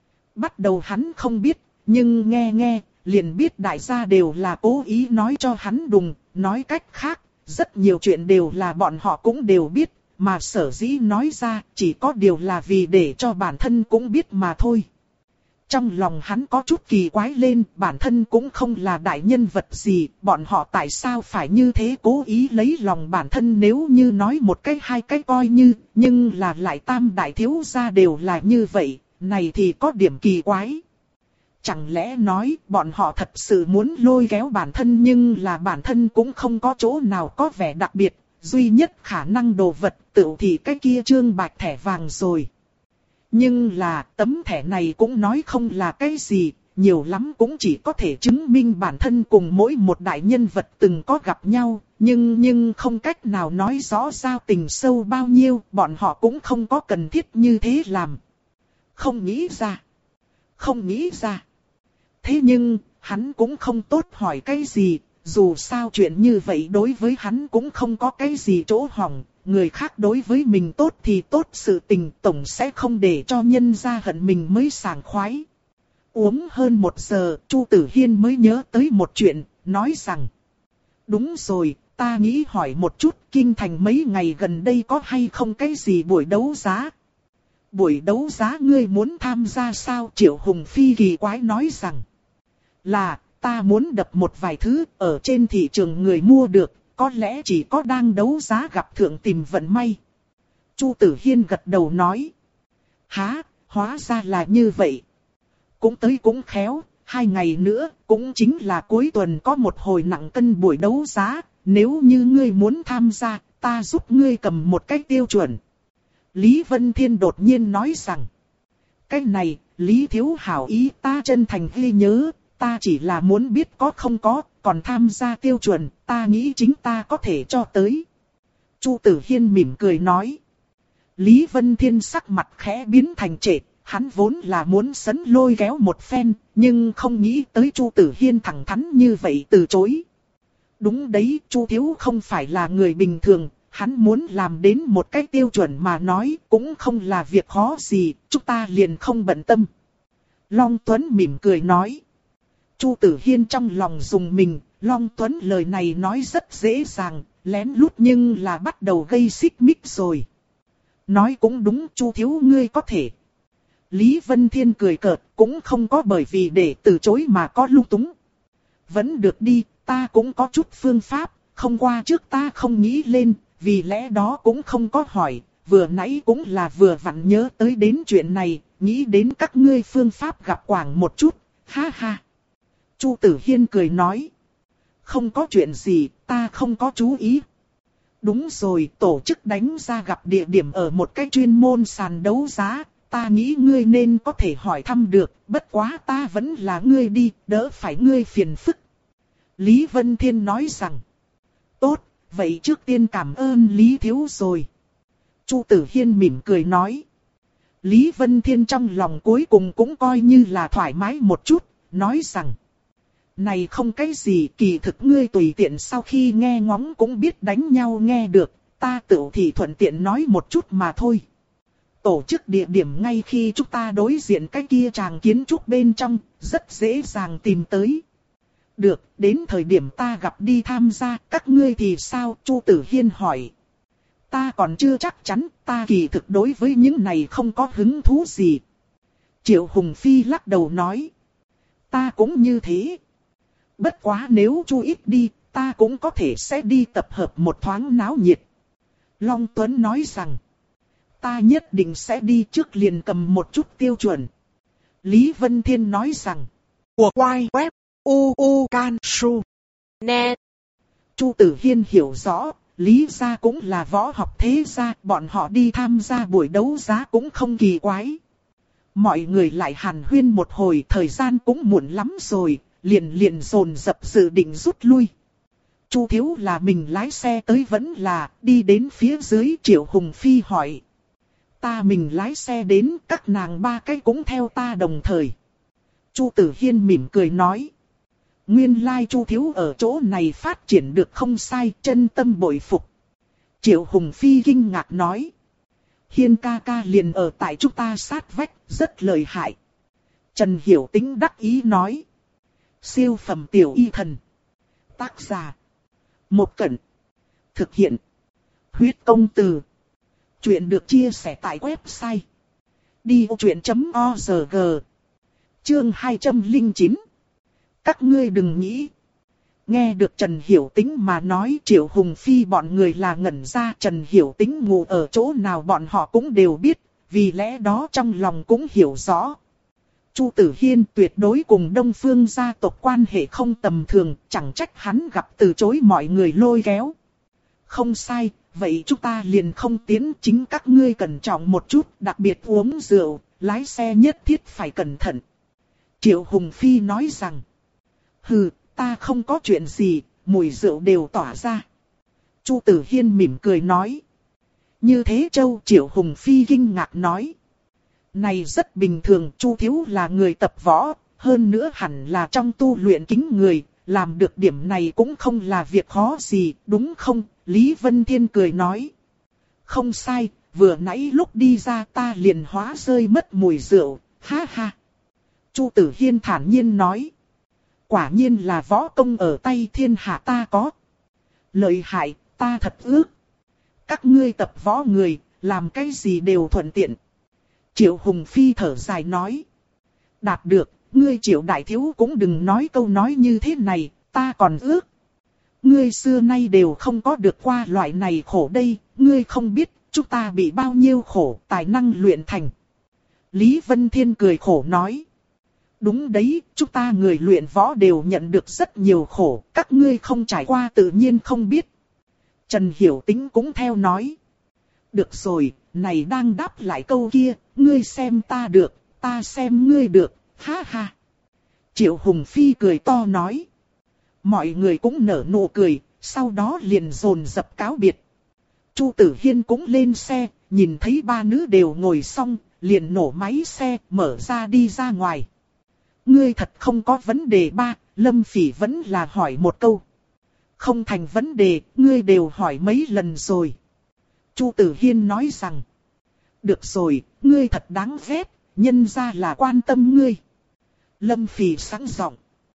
Bắt đầu hắn không biết, nhưng nghe nghe, liền biết đại gia đều là cố ý nói cho hắn đùng, nói cách khác, rất nhiều chuyện đều là bọn họ cũng đều biết, mà sở dĩ nói ra chỉ có điều là vì để cho bản thân cũng biết mà thôi. Trong lòng hắn có chút kỳ quái lên, bản thân cũng không là đại nhân vật gì, bọn họ tại sao phải như thế cố ý lấy lòng bản thân nếu như nói một cái hai cái coi như, nhưng là lại tam đại thiếu gia đều là như vậy, này thì có điểm kỳ quái. Chẳng lẽ nói bọn họ thật sự muốn lôi kéo bản thân nhưng là bản thân cũng không có chỗ nào có vẻ đặc biệt, duy nhất khả năng đồ vật tự thì cái kia trương bạch thẻ vàng rồi. Nhưng là tấm thẻ này cũng nói không là cái gì, nhiều lắm cũng chỉ có thể chứng minh bản thân cùng mỗi một đại nhân vật từng có gặp nhau, nhưng nhưng không cách nào nói rõ giao tình sâu bao nhiêu, bọn họ cũng không có cần thiết như thế làm. Không nghĩ ra. Không nghĩ ra. Thế nhưng, hắn cũng không tốt hỏi cái gì, dù sao chuyện như vậy đối với hắn cũng không có cái gì chỗ hỏng. Người khác đối với mình tốt thì tốt, sự tình tổng sẽ không để cho nhân gia hận mình mới sảng khoái. Uống hơn một giờ, Chu Tử Hiên mới nhớ tới một chuyện, nói rằng. Đúng rồi, ta nghĩ hỏi một chút, kinh thành mấy ngày gần đây có hay không cái gì buổi đấu giá? Buổi đấu giá ngươi muốn tham gia sao? Triệu Hùng Phi kỳ quái nói rằng. Là, ta muốn đập một vài thứ, ở trên thị trường người mua được. Có lẽ chỉ có đang đấu giá gặp thượng tìm vận may. Chu Tử Hiên gật đầu nói. Há, hóa ra là như vậy. Cũng tới cũng khéo, hai ngày nữa cũng chính là cuối tuần có một hồi nặng cân buổi đấu giá. Nếu như ngươi muốn tham gia, ta giúp ngươi cầm một cái tiêu chuẩn. Lý Vân Thiên đột nhiên nói rằng. Cái này, Lý Thiếu hảo ý ta chân thành ghi nhớ. Ta chỉ là muốn biết có không có, còn tham gia tiêu chuẩn, ta nghĩ chính ta có thể cho tới. Chu Tử Hiên mỉm cười nói. Lý Vân Thiên sắc mặt khẽ biến thành trệ, hắn vốn là muốn sấn lôi kéo một phen, nhưng không nghĩ tới Chu Tử Hiên thẳng thắn như vậy từ chối. Đúng đấy, Chu Thiếu không phải là người bình thường, hắn muốn làm đến một cái tiêu chuẩn mà nói cũng không là việc khó gì, chúng ta liền không bận tâm. Long Tuấn mỉm cười nói. Chu Tử Hiên trong lòng dùng mình, Long Tuấn lời này nói rất dễ dàng, lén lút nhưng là bắt đầu gây xích mích rồi. Nói cũng đúng, Chu Thiếu ngươi có thể. Lý Vân Thiên cười cợt, cũng không có bởi vì để từ chối mà có lung túng. Vẫn được đi, ta cũng có chút phương pháp, không qua trước ta không nghĩ lên, vì lẽ đó cũng không có hỏi, vừa nãy cũng là vừa vặn nhớ tới đến chuyện này, nghĩ đến các ngươi phương pháp gặp quảng một chút, ha ha. Chu Tử Hiên cười nói. Không có chuyện gì, ta không có chú ý. Đúng rồi, tổ chức đánh ra gặp địa điểm ở một cái chuyên môn sàn đấu giá, ta nghĩ ngươi nên có thể hỏi thăm được, bất quá ta vẫn là ngươi đi, đỡ phải ngươi phiền phức. Lý Vân Thiên nói rằng, tốt, vậy trước tiên cảm ơn Lý Thiếu rồi. Chu Tử Hiên mỉm cười nói. Lý Vân Thiên trong lòng cuối cùng cũng coi như là thoải mái một chút, nói rằng, này không cái gì, kỳ thực ngươi tùy tiện sau khi nghe ngóng cũng biết đánh nhau nghe được, ta tự thì thuận tiện nói một chút mà thôi. Tổ chức địa điểm ngay khi chúng ta đối diện cái kia tràng kiến trúc bên trong, rất dễ dàng tìm tới. Được, đến thời điểm ta gặp đi tham gia, các ngươi thì sao? Chu Tử Hiên hỏi. Ta còn chưa chắc chắn, ta kỳ thực đối với những này không có hứng thú gì. Triệu Hùng Phi lắc đầu nói. Ta cũng như thế. Bất quá nếu Chu ít đi, ta cũng có thể sẽ đi tập hợp một thoáng náo nhiệt. Long Tuấn nói rằng. Ta nhất định sẽ đi, trước liền cầm một chút tiêu chuẩn. Lý Vân Thiên nói rằng. Của quay web u u can su net. Chu Tử Hiên hiểu rõ, Lý gia cũng là võ học thế gia, bọn họ đi tham gia buổi đấu giá cũng không kỳ quái. Mọi người lại hàn huyên một hồi, thời gian cũng muộn lắm rồi, liền liền dồn dập dự định rút lui. Chu Thiếu là mình lái xe tới vẫn là, đi đến phía dưới. Triệu Hùng Phi hỏi. Ta mình lái xe đến, các nàng ba cái cũng theo ta đồng thời. Chu Tử Hiên mỉm cười nói. Nguyên lai Chu Thiếu ở chỗ này phát triển được không sai, chân tâm bội phục. Triệu Hùng Phi kinh ngạc nói. Hiên ca ca liền ở tại chúng ta sát vách, rất lợi hại. Trần Hiểu Tĩnh đắc ý nói. Siêu phẩm tiểu y thần. Tác giả. Một Cẩn. Thực hiện. Huyết công từ. Chuyện được chia sẻ tại website. đi vô chuyện chấm org. Chương hai trăm lẻ chín. Các ngươi đừng nghĩ. Nghe được Trần Hiểu Tĩnh mà nói, Triệu Hùng Phi bọn người là ngẩn ra. Trần Hiểu Tĩnh ngủ ở chỗ nào bọn họ cũng đều biết, vì lẽ đó trong lòng cũng hiểu rõ. Chu Tử Hiên tuyệt đối cùng Đông Phương gia tộc quan hệ không tầm thường, chẳng trách hắn gặp từ chối mọi người lôi kéo. Không sai, vậy chúng ta liền không tiến, chính các ngươi cẩn trọng một chút, đặc biệt uống rượu, lái xe nhất thiết phải cẩn thận. Triệu Hùng Phi nói rằng, hừ, ta không có chuyện gì, mùi rượu đều tỏa ra. Chu Tử Hiên mỉm cười nói. Như thế Châu? Triệu Hùng Phi kinh ngạc nói. Này rất bình thường, Chu Thiếu là người tập võ, hơn nữa hẳn là trong tu luyện kính người, làm được điểm này cũng không là việc khó gì, đúng không? Lý Vân Thiên cười nói. Không sai, vừa nãy lúc đi ra ta liền hóa rơi mất mùi rượu, ha ha. Chu Tử Hiên thản nhiên nói. Quả nhiên là võ công ở tay thiên hạ ta có. Lợi hại, ta thật ước. Các ngươi tập võ người, làm cái gì đều thuận tiện. Triệu Hùng Phi thở dài nói. Đạt được, ngươi Triệu Đại Thiếu cũng đừng nói câu nói như thế này, ta còn ước. Ngươi xưa nay đều không có được qua loại này khổ đây, ngươi không biết chúng ta bị bao nhiêu khổ tài năng luyện thành. Lý Vân Thiên cười khổ nói. Đúng đấy, chúng ta người luyện võ đều nhận được rất nhiều khổ, các ngươi không trải qua tự nhiên không biết. Trần Hiểu Tĩnh cũng theo nói. Được rồi, này đang đáp lại câu kia, ngươi xem ta được, ta xem ngươi được, ha ha. Triệu Hùng Phi cười to nói. Mọi người cũng nở nụ cười, sau đó liền dồn dập cáo biệt. Chu Tử Hiên cũng lên xe, nhìn thấy ba nữ đều ngồi xong, liền nổ máy xe, mở ra đi ra ngoài. Ngươi thật không có vấn đề ba, Lâm Phỉ vẫn là hỏi một câu. Không thành vấn đề, ngươi đều hỏi mấy lần rồi. Chu Tử Hiên nói rằng. Được rồi, ngươi thật đáng ghét, nhân ra là quan tâm ngươi. Lâm Phỉ sáng giọng.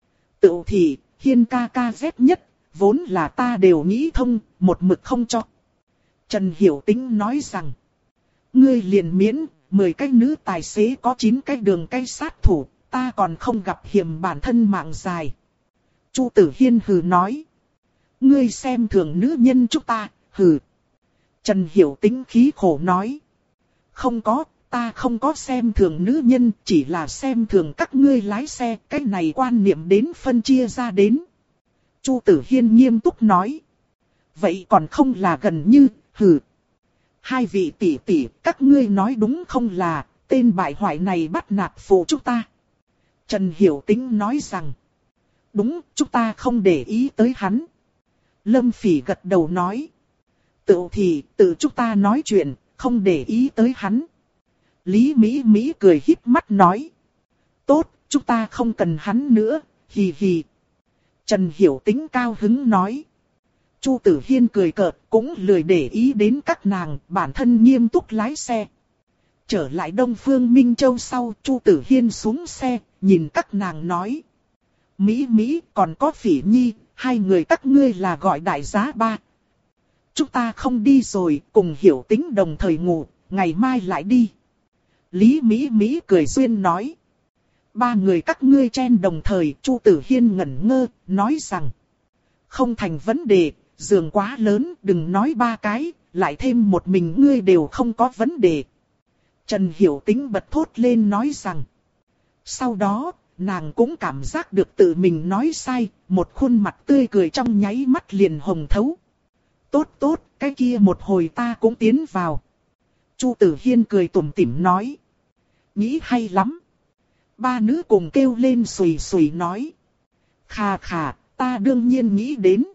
Tự thì, Hiên ca ca ghét nhất, vốn là ta đều nghĩ thông, một mực không cho. Trần Hiểu Tĩnh nói rằng. Ngươi liền miễn, mười cái nữ tài xế có chín cái đường cây sát thủ, ta còn không gặp hiểm bản thân mạng dài. Chu Tử Hiên hừ nói. Ngươi xem thường nữ nhân chúng ta, hừ. Trần Hiểu Tĩnh khí khổ nói. Không có, ta không có xem thường nữ nhân, chỉ là xem thường các ngươi lái xe, cái này quan niệm đến phân chia ra đến. Chu Tử Hiên nghiêm túc nói. Vậy còn không là gần như, hừ. Hai vị tỷ tỷ, các ngươi nói đúng không là, tên bại hoại này bắt nạt phụ chúng ta. Trần Hiểu Tĩnh nói rằng, đúng, chúng ta không để ý tới hắn. Lâm Phỉ gật đầu nói, tự thì tự chúng ta nói chuyện, không để ý tới hắn. Lý Mỹ Mỹ cười híp mắt nói, tốt, chúng ta không cần hắn nữa, hì hì. Trần Hiểu Tĩnh cao hứng nói. Chu Tử Hiên cười cợt, cũng lười để ý đến các nàng, bản thân nghiêm túc lái xe. Trở lại Đông Phương Minh Châu sau, Chu Tử Hiên xuống xe, nhìn các nàng nói. Mỹ Mỹ còn có Phỉ Nhi, hai người các ngươi là gọi đại giá ba. Chúng ta không đi rồi, cùng Hiểu Tĩnh đồng thời ngủ, ngày mai lại đi. Lý Mỹ Mỹ cười duyên nói. Ba người các ngươi chen đồng thời, Chu Tử Hiên ngẩn ngơ, nói rằng. Không thành vấn đề, giường quá lớn, đừng nói ba cái, lại thêm một mình ngươi đều không có vấn đề. Trần Hiểu Tĩnh bật thốt lên nói rằng. Sau đó, nàng cũng cảm giác được tự mình nói sai, một khuôn mặt tươi cười trong nháy mắt liền hồng thấu. Tốt tốt, cái kia một hồi ta cũng tiến vào. Chu Tử Hiên cười tủm tỉm nói. Nghĩ hay lắm. Ba nữ cùng kêu lên xùy xùy nói. Khà khà, ta đương nhiên nghĩ đến.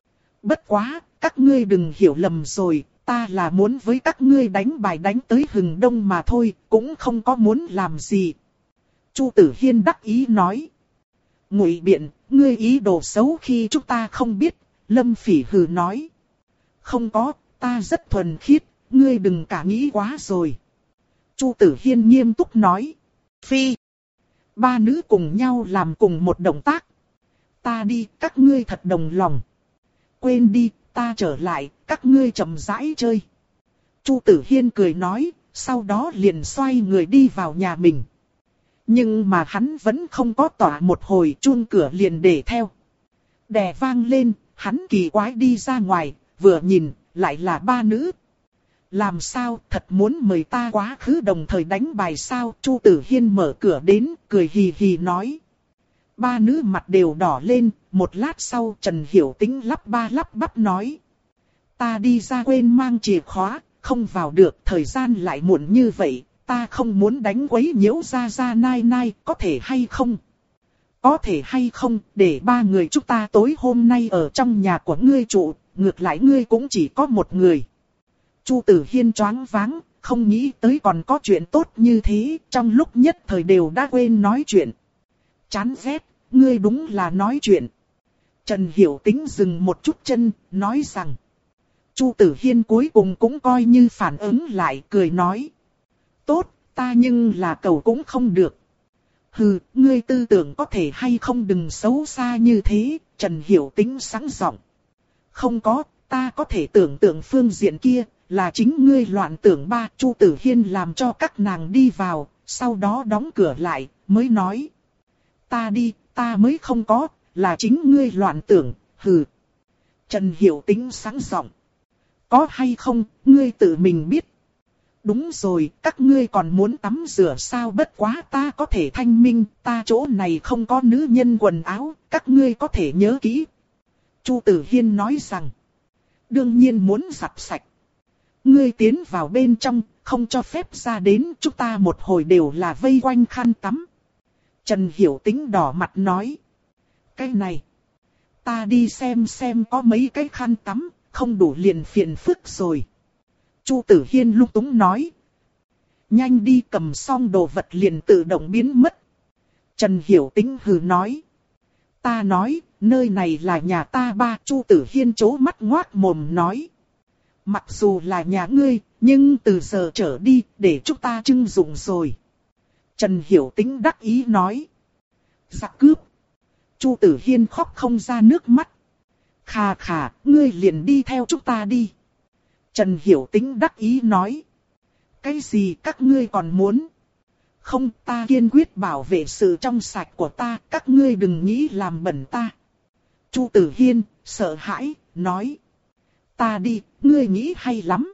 Bất quá, các ngươi đừng hiểu lầm rồi, ta là muốn với các ngươi đánh bài đánh tới hừng đông mà thôi, cũng không có muốn làm gì. Chu Tử Hiên đắc ý nói. Ngụy biện, ngươi ý đồ xấu khi chúng ta không biết, Lâm Phỉ hừ nói. Không có, ta rất thuần khiết, ngươi đừng cả nghĩ quá rồi. Chu Tử Hiên nghiêm túc nói. Phi. Ba nữ cùng nhau làm cùng một động tác. Ta đi, các ngươi thật đồng lòng. Quên đi, ta trở lại, các ngươi chậm rãi chơi. Chu Tử Hiên cười nói, sau đó liền xoay người đi vào nhà mình. Nhưng mà hắn vẫn không có tỏa một hồi, chuông cửa liền để theo. Đè vang lên, hắn kỳ quái đi ra ngoài, vừa nhìn, lại là ba nữ. Làm sao, thật muốn mời ta quá khứ đồng thời đánh bài sao? Chu Tử Hiên mở cửa đến, cười hì hì nói. Ba nữ mặt đều đỏ lên, một lát sau Trần Hiểu Tĩnh lắp ba lắp bắp nói. Ta đi ra quên mang chìa khóa, không vào được, thời gian lại muộn như vậy, ta không muốn đánh quấy nhiễu ra ra nai nai, có thể hay không? Có thể hay không, để ba người chúng ta tối hôm nay ở trong nhà của ngươi trụ, ngược lại ngươi cũng chỉ có một người. Chu Tử Hiên choáng váng, không nghĩ tới còn có chuyện tốt như thế, trong lúc nhất thời đều đã quên nói chuyện. Chán ghét, ngươi đúng là nói chuyện. Trần Hiểu Tĩnh dừng một chút chân, nói rằng. Chu Tử Hiên cuối cùng cũng coi như phản ứng lại, cười nói. Tốt, ta nhưng là cầu cũng không được. Hừ, ngươi tư tưởng có thể hay không đừng xấu xa như thế, Trần Hiểu Tĩnh sáng giọng. Không có, ta có thể tưởng tượng phương diện kia, là chính ngươi loạn tưởng ba. Chu Tử Hiên làm cho các nàng đi vào, sau đó đóng cửa lại, mới nói. Ta đi, ta mới không có, là chính ngươi loạn tưởng, hừ. Trần Hiểu Tĩnh sáng giọng. Có hay không, ngươi tự mình biết. Đúng rồi, các ngươi còn muốn tắm rửa sao? Bất quá ta có thể thanh minh, ta chỗ này không có nữ nhân quần áo, các ngươi có thể nhớ kỹ. Chu Tử Hiên nói rằng. Đương nhiên muốn giặt sạch. Ngươi tiến vào bên trong, không cho phép ra đến, chúng ta một hồi đều là vây quanh khăn tắm. Trần Hiểu Tĩnh đỏ mặt nói. Cái này, ta đi xem xem có mấy cái khăn tắm, không đủ liền phiền phức rồi. Chu Tử Hiên lung túng nói. Nhanh đi, cầm xong đồ vật liền tự động biến mất. Trần Hiểu Tĩnh hừ nói. Ta nói, nơi này là nhà ta ba. Chu Tử Hiên chố mắt ngoác mồm nói. Mặc dù là nhà ngươi, nhưng từ giờ trở đi, để chúng ta trưng dụng rồi. Trần Hiểu Tĩnh đắc ý nói. Giặc cướp. Chu Tử Hiên khóc không ra nước mắt. Khà khà, ngươi liền đi theo chúng ta đi. Trần Hiểu Tĩnh đắc ý nói. Cái gì các ngươi còn muốn? Không, ta kiên quyết bảo vệ sự trong sạch của ta, các ngươi đừng nghĩ làm bẩn ta. Chu Tử Hiên, sợ hãi, nói. Ta đi, ngươi nghĩ hay lắm.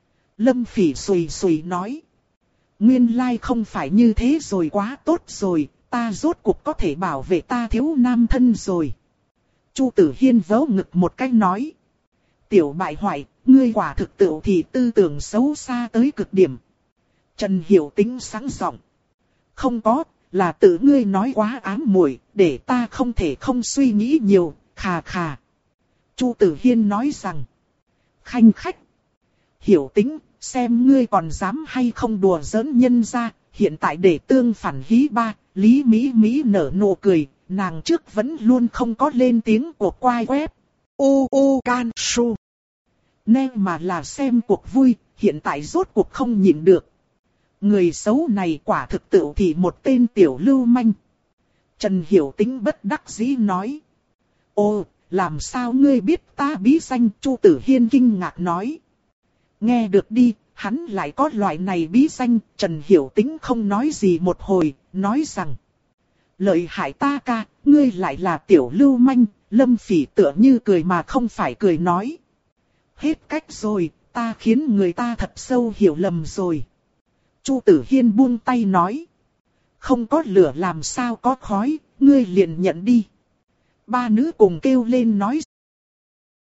Lâm Phỉ sùi sùi nói. Nguyên lai không phải như thế rồi, quá tốt rồi, ta rốt cuộc có thể bảo vệ ta thiếu nam thân rồi. Chu Tử Hiên vớ ngực một cái nói. Tiểu bại hoại, ngươi quả thực tự thì tư tưởng xấu xa tới cực điểm. Trần Hiểu Tĩnh sáng giọng. Không có, là tự ngươi nói quá ám muội, để ta không thể không suy nghĩ nhiều, khà khà. Chu Tử Hiên nói rằng. Khanh khách. Hiểu Tĩnh, xem ngươi còn dám hay không đùa giỡn nhân ra, hiện tại để tương phản hí ba, Lý Mỹ Mỹ nở nụ cười, nàng trước vẫn luôn không có lên tiếng của quai web. U U Can Su. Nên mà là xem cuộc vui, hiện tại rốt cuộc không nhịn được. Người xấu này quả thực tự thì một tên tiểu lưu manh. Trần Hiểu Tĩnh bất đắc dĩ nói. Ô, làm sao ngươi biết ta bí danh? Chu Tử Hiên kinh ngạc nói. Nghe được đi, hắn lại có loại này bí danh. Trần Hiểu Tĩnh không nói gì một hồi, nói rằng. Lợi hại ta ca, ngươi lại là tiểu lưu manh. Lâm Phỉ tựa như cười mà không phải cười nói. Hết cách rồi, ta khiến người ta thật sâu hiểu lầm rồi. Chu Tử Hiên buông tay nói. Không có lửa làm sao có khói, ngươi liền nhận đi. Ba nữ cùng kêu lên nói